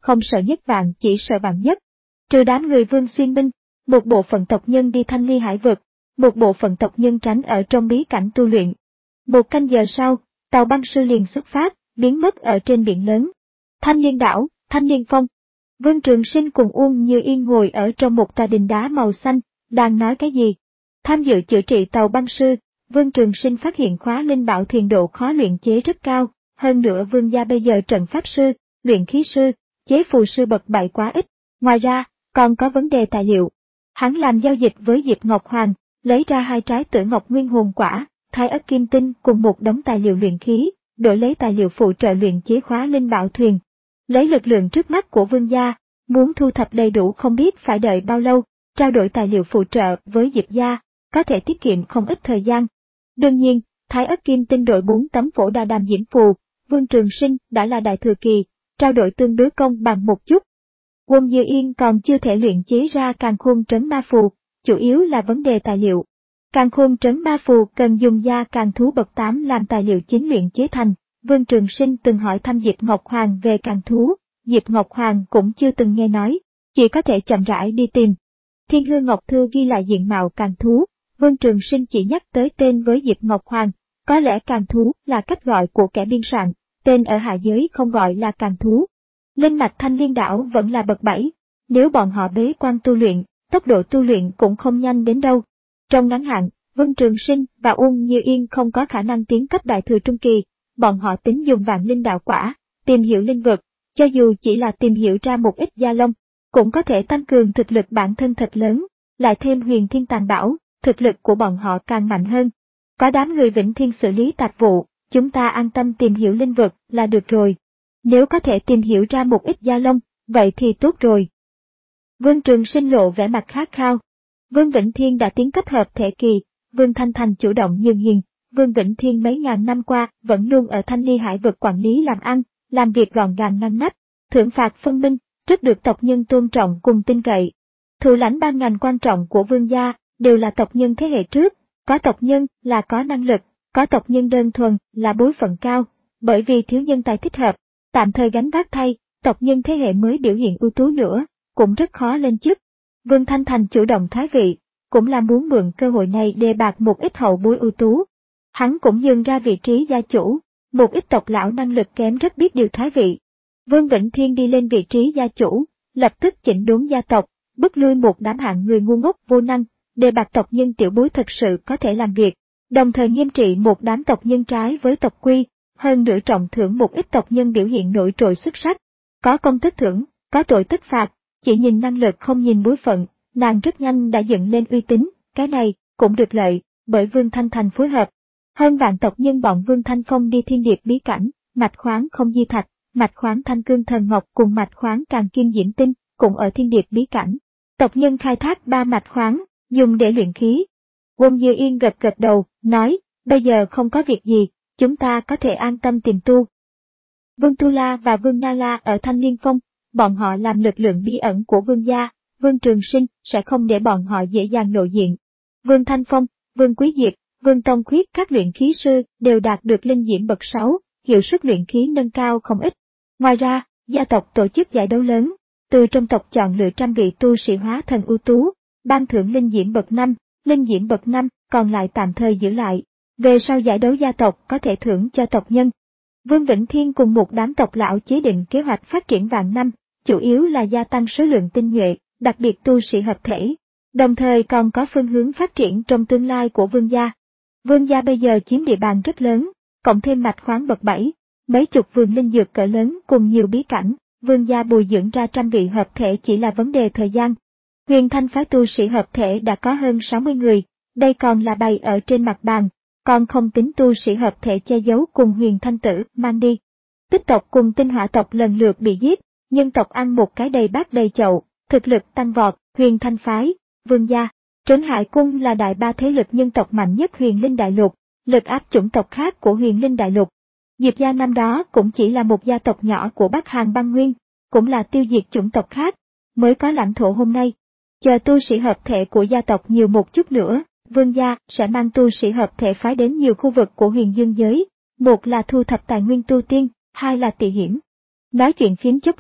không sợ nhất vạn chỉ sợ vạn nhất. Trừ đám người Vương Xuyên Minh, một bộ phận tộc nhân đi Thanh Ly Hải vực, một bộ phận tộc nhân tránh ở trong bí cảnh tu luyện. Một canh giờ sau, tàu băng sư liền xuất phát, biến mất ở trên biển lớn. Thanh Liên đảo, Thanh Liên Phong. Vương Trường Sinh cùng Uông Như Yên ngồi ở trong một tòa đình đá màu xanh, đang nói cái gì? Tham dự chữa trị tàu băng sư, Vương Trường Sinh phát hiện khóa linh bảo thuyền độ khó luyện chế rất cao, hơn nữa Vương gia bây giờ trận pháp sư, luyện khí sư, chế phù sư bậc bảy quá ít, ngoài ra, còn có vấn đề tài liệu. Hắn làm giao dịch với Diệp Ngọc Hoàng, lấy ra hai trái tử ngọc nguyên hồn quả, thái ất kim tinh cùng một đống tài liệu luyện khí, đổi lấy tài liệu phụ trợ luyện chế khóa linh bảo thuyền. Lấy lực lượng trước mắt của Vương gia, muốn thu thập đầy đủ không biết phải đợi bao lâu, trao đổi tài liệu phụ trợ với Diệp gia, có thể tiết kiệm không ít thời gian. Đương nhiên, thái ất kim tinh đổi bốn tấm phổ đà đàm diễm phù, Vương Trường Sinh đã là đại thừa kỳ, trao đổi tương đối công bằng một chút. Uông Như Yên còn chưa thể luyện chế ra càn khôn trấn ma phù, chủ yếu là vấn đề tài liệu. Càn khôn trấn ma phù cần dùng da càn thú bậc tám làm tài liệu chính luyện chế thành. Vương Trường Sinh từng hỏi thăm Diệp Ngọc Hoàng về càn thú, Diệp Ngọc Hoàng cũng chưa từng nghe nói, chỉ có thể chậm rãi đi tìm. Thiên Hư Ngọc Thư ghi lại diện mạo càn thú, Vương Trường Sinh chỉ nhắc tới tên với Diệp Ngọc Hoàng, có lẽ càn thú là cách gọi của kẻ biên soạn, tên ở hạ giới không gọi là càn thú. Linh mạch Thanh Liên đảo vẫn là bậc bảy, nếu bọn họ bế quan tu luyện, tốc độ tu luyện cũng không nhanh đến đâu. Trong ngắn hạn, Vương Trường Sinh và Uông Như Yên không có khả năng tiến cấp đại thừa trung kỳ, bọn họ tính dùng vạn linh đạo quả, tìm hiểu linh vực, cho dù chỉ là tìm hiểu ra một ít gia lông, cũng có thể tăng cường thực lực bản thân thật lớn, lại thêm huyền thiên tàng bảo, thực lực của bọn họ càng mạnh hơn. Có đám người Vĩnh Thiên xử lý tạp vụ, chúng ta an tâm tìm hiểu linh vực là được rồi. Nếu có thể tìm hiểu ra một ít gia lông, vậy thì tốt rồi. Vương Trường Sinh lộ vẻ mặt khát khao. Vương Vĩnh Thiên đã tiến cấp hợp thể kỳ, Vương Thanh Thành chủ động nhường hiền. Vương Vĩnh Thiên mấy ngàn năm qua vẫn luôn ở Thanh Ly Hải vực quản lý làm ăn, làm việc gọn gàng ngăn nắp, thưởng phạt phân minh, rất được tộc nhân tôn trọng cùng tin cậy. Thủ lãnh ban ngành quan trọng của Vương gia đều là tộc nhân thế hệ trước, có tộc nhân là có năng lực, có tộc nhân đơn thuần là bối phận cao, bởi vì thiếu nhân tài thích hợp, tạm thời gánh vác thay, tộc nhân thế hệ mới biểu hiện ưu tú nữa, cũng rất khó lên chức. Vương Thanh Thành chủ động thoái vị, cũng là muốn mượn cơ hội này đề bạt một ít hậu bối ưu tú. Hắn cũng dừng ra vị trí gia chủ, một ít tộc lão năng lực kém rất biết điều thoái vị. Vương Vĩnh Thiên đi lên vị trí gia chủ, lập tức chỉnh đốn gia tộc, bức lui một đám hạng người ngu ngốc vô năng, đề bạt tộc nhân tiểu bối thật sự có thể làm việc, đồng thời nghiêm trị một đám tộc nhân trái với tộc quy, hơn nữa trọng thưởng một ít tộc nhân biểu hiện nổi trội xuất sắc. Có công tức thưởng, có tội tức phạt, chỉ nhìn năng lực không nhìn bối phận, nàng rất nhanh đã dựng lên uy tín, cái này cũng được lợi, bởi Vương Thanh Thành phối hợp. Hơn vạn tộc nhân bọn Vương Thanh Phong đi thiên điệp bí cảnh, mạch khoáng không di thạch, mạch khoáng thanh cương thần ngọc cùng mạch khoáng càng kim diễm tinh, cũng ở thiên điệp bí cảnh. Tộc nhân khai thác ba mạch khoáng, dùng để luyện khí. Uông Như Yên gật gật đầu, nói, bây giờ không có việc gì, chúng ta có thể an tâm tìm tu. Vương Tu La và Vương Na La ở Thanh Liên Phong, bọn họ làm lực lượng bí ẩn của Vương gia, Vương Trường Sinh sẽ không để bọn họ dễ dàng lộ diện. Vương Thanh Phong, Vương Quý Diệt, Vương Tông Khuyết các luyện khí sư đều đạt được linh diễm bậc sáu, hiệu suất luyện khí nâng cao không ít. Ngoài ra, gia tộc tổ chức giải đấu lớn, từ trong tộc chọn lựa trăm vị tu sĩ hóa thần ưu tú, ban thưởng linh diễm bậc năm, linh diễm bậc năm còn lại tạm thời giữ lại. Về sau giải đấu gia tộc có thể thưởng cho tộc nhân. Vương Vĩnh Thiên cùng một đám tộc lão chế định kế hoạch phát triển vạn năm, chủ yếu là gia tăng số lượng tinh nhuệ, đặc biệt tu sĩ hợp thể, đồng thời còn có phương hướng phát triển trong tương lai của Vương gia. Vương gia bây giờ chiếm địa bàn rất lớn, cộng thêm mạch khoáng bậc bảy, mấy chục vườn linh dược cỡ lớn cùng nhiều bí cảnh, Vương gia bồi dưỡng ra trăm vị hợp thể chỉ là vấn đề thời gian. Huyền Thanh phái tu sĩ hợp thể đã có hơn sáu mươi người, đây còn là bày ở trên mặt bàn, còn không tính tu sĩ hợp thể che giấu cùng Huyền Thanh tử mang đi. Tích tộc cùng tinh hỏa tộc lần lượt bị giết, nhân tộc ăn một cái đầy bát đầy chậu, thực lực tăng vọt, Huyền Thanh phái, Vương gia. Trấn Hải Cung là đại ba thế lực nhân tộc mạnh nhất Huyền Linh Đại Lục, lực áp chủng tộc khác của Huyền Linh Đại Lục. Diệp gia năm đó cũng chỉ là một gia tộc nhỏ của Bắc Hàn băng nguyên, cũng là tiêu diệt chủng tộc khác, mới có lãnh thổ hôm nay. Chờ tu sĩ hợp thể của gia tộc nhiều một chút nữa, Vương gia sẽ mang tu sĩ hợp thể phái đến nhiều khu vực của Huyền Dương giới, một là thu thập tài nguyên tu tiên, hai là tị hiểm. Nói chuyện phiếm chốc lát,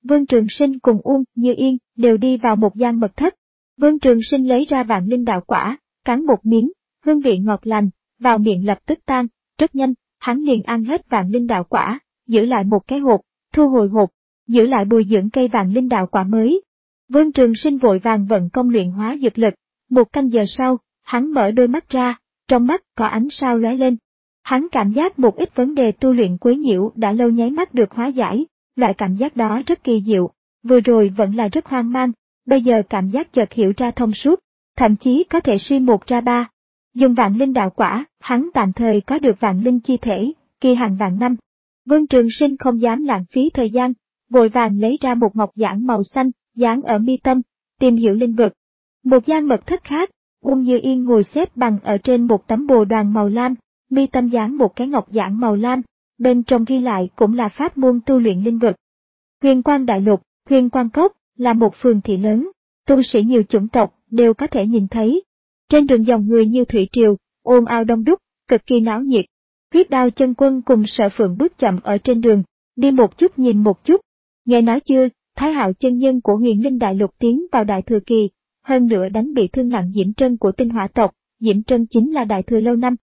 Vương Trường Sinh cùng Uông Như Yên đều đi vào một gian mật thất. Vương Trường Sinh lấy ra vạn linh đạo quả, cắn một miếng, hương vị ngọt lành, vào miệng lập tức tan, rất nhanh, hắn liền ăn hết vạn linh đạo quả, giữ lại một cái hộp, thu hồi hộp, giữ lại bồi dưỡng cây vạn linh đạo quả mới. Vương Trường Sinh vội vàng vận công luyện hóa dược lực, một canh giờ sau, hắn mở đôi mắt ra, trong mắt có ánh sao lóe lên. Hắn cảm giác một ít vấn đề tu luyện quấy nhiễu đã lâu nháy mắt được hóa giải, loại cảm giác đó rất kỳ diệu, vừa rồi vẫn là rất hoang mang, bây giờ cảm giác chợt hiểu ra thông suốt, thậm chí có thể suy một ra ba. Dùng vạn linh đạo quả, hắn tạm thời có được vạn linh chi thể, kỳ hạn vạn năm. Vương Trường Sinh không dám lãng phí thời gian, vội vàng lấy ra một ngọc giản màu xanh, dán ở mi tâm, tìm hiểu linh vực. Một gian mật thất khác, Uông Như Yên ngồi xếp bằng ở trên một tấm bồ đoàn màu lam, mi tâm dán một cái ngọc giản màu lam, bên trong ghi lại cũng là pháp môn tu luyện linh vực. Huyền Quang Đại Lục, Huyền Quang Cốc là một phường thị lớn, tu sĩ nhiều chủng tộc đều có thể nhìn thấy. Trên đường dòng người như thủy triều, ồn ào đông đúc, cực kỳ náo nhiệt. Huyết Đao Chân Quân cùng Sở Phượng bước chậm ở trên đường, đi một chút nhìn một chút. Nghe nói chưa, Thái Hạo chân nhân của Huyền Linh Đại Lục tiến vào Đại Thừa Kỳ, hơn nữa đánh bị thương nặng Diễm Trân của Tinh Hỏa tộc, Diễm Trân chính là Đại Thừa lâu năm.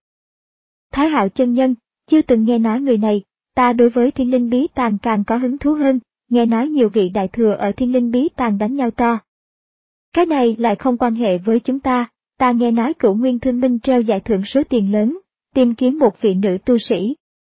Thái Hạo chân nhân, chưa từng nghe nói người này, ta đối với Thiên Linh Bí Tàng càng có hứng thú hơn, nghe nói nhiều vị Đại Thừa ở Thiên Linh Bí Tàng đánh nhau to. Cái này lại không quan hệ với chúng ta, ta nghe nói Cửu Nguyên Thương Minh treo giải thưởng số tiền lớn, tìm kiếm một vị nữ tu sĩ.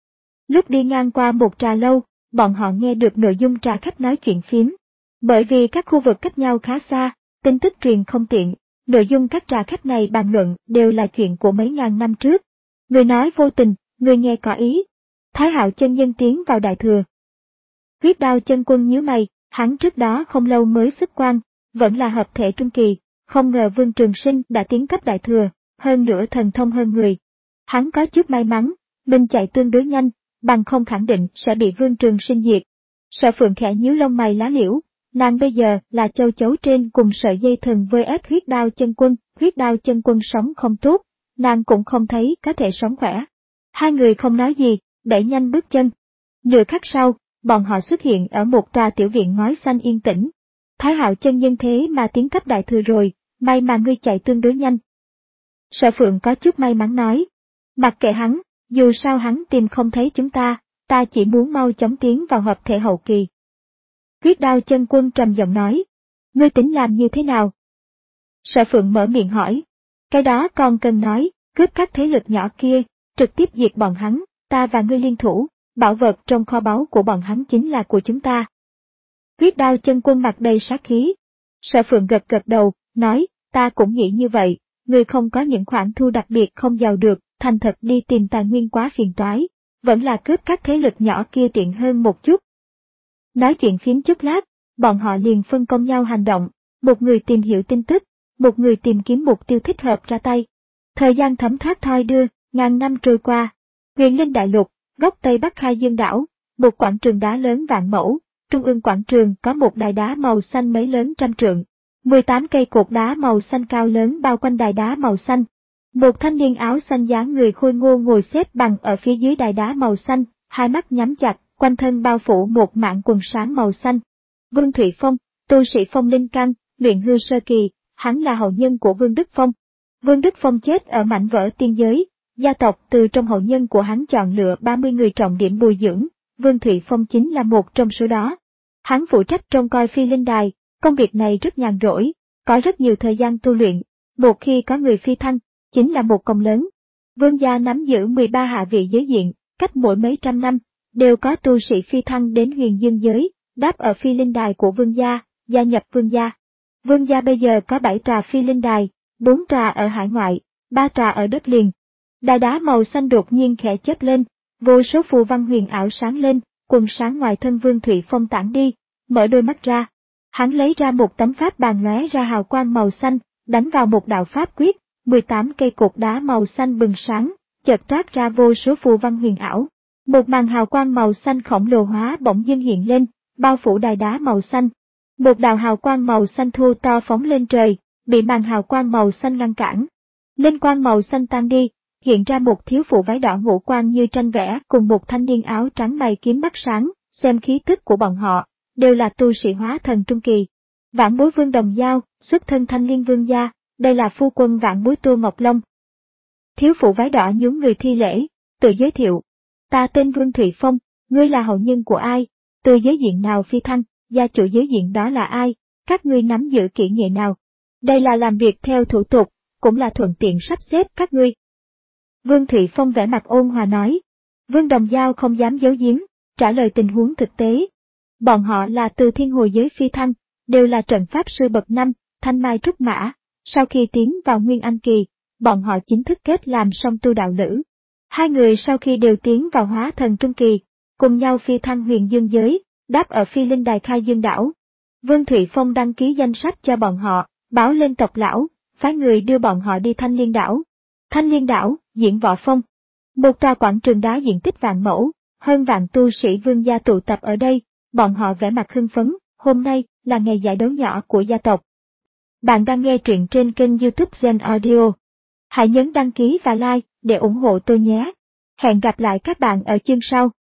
Lúc đi ngang qua một trà lâu, bọn họ nghe được nội dung trà khách nói chuyện phím. Bởi vì các khu vực cách nhau khá xa, tin tức truyền không tiện, nội dung các trà khách này bàn luận đều là chuyện của mấy ngàn năm trước. Người nói vô tình, người nghe có ý. Thái Hạo chân nhân tiến vào Đại Thừa. Huyết Đao Chân Quân nhíu mày, hắn trước đó không lâu mới xuất quan, vẫn là hợp thể trung kỳ, không ngờ Vương Trường Sinh đã tiến cấp Đại Thừa, hơn nữa thần thông hơn người. Hắn có chút may mắn, mình chạy tương đối nhanh, bằng không khẳng định sẽ bị Vương Trường Sinh diệt. Sở Phượng khẽ nhíu lông mày lá liễu, nàng bây giờ là châu chấu trên cùng sợi dây thừng với ép Huyết Đao Chân Quân, Huyết Đao Chân Quân sống không tốt, nàng cũng không thấy có thể sống khỏe. Hai người không nói gì, đẩy nhanh bước chân. Nửa khắc sau, bọn họ xuất hiện ở một tòa tiểu viện ngói xanh yên tĩnh. Thái Hạo chân nhân thế mà tiến cấp Đại Thừa rồi, may mà ngươi chạy tương đối nhanh. Sở Phượng có chút may mắn nói. Mặc kệ hắn, dù sao hắn tìm không thấy chúng ta, ta chỉ muốn mau chóng tiến vào hợp thể hậu kỳ. Huyết Đao Chân Quân trầm giọng nói. Ngươi tính làm như thế nào? Sở Phượng mở miệng hỏi. Cái đó còn cần nói, cướp các thế lực nhỏ kia, trực tiếp diệt bọn hắn, ta và ngươi liên thủ, bảo vật trong kho báu của bọn hắn chính là của chúng ta. Huyết Đao Chân Quân mặt đầy sát khí. Sở Phượng gật gật đầu, nói, ta cũng nghĩ như vậy, ngươi không có những khoản thu đặc biệt không giàu được, thành thật đi tìm tài nguyên quá phiền toái, vẫn là cướp các thế lực nhỏ kia tiện hơn một chút. Nói chuyện phím chút lát, bọn họ liền phân công nhau hành động, một người tìm hiểu tin tức, một người tìm kiếm mục tiêu thích hợp ra tay. Thời gian thấm thoát thoi đưa, ngàn năm trôi qua. Huyền Linh Đại Lục, góc Tây Bắc Khai Dương đảo, một quảng trường đá lớn vạn mẫu, trung ương quảng trường có một đài đá màu xanh mấy lớn trăm trượng. mười tám cây cột đá màu xanh cao lớn bao quanh đài đá màu xanh. Một thanh niên áo xanh dáng người khôi ngô ngồi xếp bằng ở phía dưới đài đá màu xanh, hai mắt nhắm chặt, quanh thân bao phủ một mảng quần sáng màu xanh. Vương Thụy Phong, tu sĩ Phong Linh Căn, luyện hư sơ kỳ, hắn là hậu nhân của Vương Đức Phong. Vương Đức Phong chết ở mảnh vỡ tiên giới, gia tộc từ trong hậu nhân của hắn chọn lựa ba mươi người trọng điểm bồi dưỡng, Vương Thụy Phong chính là một trong số đó. Hắn phụ trách trông coi phi linh đài, công việc này rất nhàn rỗi, có rất nhiều thời gian tu luyện, một khi có người phi thăng, chính là một công lớn. Vương gia nắm giữ mười ba hạ vị giới diện, cách mỗi mấy trăm năm, đều có tu sĩ phi thăng đến huyền dương giới, đáp ở phi linh đài của vương gia, gia nhập vương gia. Vương gia bây giờ có bảy tòa phi linh đài, bốn tòa ở hải ngoại, ba tòa ở đất liền. Đài đá màu xanh đột nhiên khẽ chớp lên, vô số phù văn huyền ảo sáng lên, quần sáng ngoài thân Vương Thụy Phong tản đi, mở đôi mắt ra. Hắn lấy ra một tấm pháp bàn lóe ra hào quang màu xanh, đánh vào một đạo pháp quyết, mười tám cây cột đá màu xanh bừng sáng, chợt toát ra vô số phù văn huyền ảo. Một màn hào quang màu xanh khổng lồ hóa bỗng dưng hiện lên, bao phủ đài đá màu xanh. Một đạo hào quang màu xanh thu to phóng lên trời, bị màn hào quang màu xanh ngăn cản. Linh quang màu xanh tan đi, hiện ra một thiếu phụ váy đỏ ngũ quan như tranh vẽ cùng một thanh niên áo trắng mày kiếm mắt sáng, xem khí tức của bọn họ, đều là tu sĩ hóa thần trung kỳ. Vãn bối Vương Đồng Giao, xuất thân Thanh Liên Vương gia, đây là phu quân vãn bối Tô Ngọc Long. Thiếu phụ váy đỏ nhún người thi lễ, tự giới thiệu. Ta tên Vương Thụy Phong, ngươi là hậu nhân của ai? Từ giới diện nào phi thăng, gia chủ giới diện đó là ai? Các ngươi nắm giữ kỹ nghệ nào? Đây là làm việc theo thủ tục, cũng là thuận tiện sắp xếp các ngươi. Vương Thụy Phong vẻ mặt ôn hòa nói. Vương Đồng Giao không dám giấu giếm, trả lời tình huống thực tế. Bọn họ là từ thiên hồi giới phi thăng, đều là trận pháp sư bậc năm, thanh mai trúc mã. Sau khi tiến vào Nguyên Anh kỳ, bọn họ chính thức kết làm song tu đạo lữ. Hai người sau khi đều tiến vào hóa thần trung kỳ, cùng nhau phi thăng huyền dương giới, đáp ở phi linh đài khai dương đảo. Vương Thụy Phong đăng ký danh sách cho bọn họ, báo lên tộc lão, phái người đưa bọn họ đi Thanh Liên đảo. Thanh Liên đảo, Diễn Võ Phong. Một tòa quảng trường đá diện tích vạn mẫu, hơn vạn tu sĩ vương gia tụ tập ở đây, bọn họ vẻ mặt hưng phấn, hôm nay là ngày giải đấu nhỏ của gia tộc. Bạn đang nghe truyện trên kênh YouTube Gen Audio. Hãy nhấn đăng ký và like để ủng hộ tôi nhé. Hẹn gặp lại các bạn ở chương sau.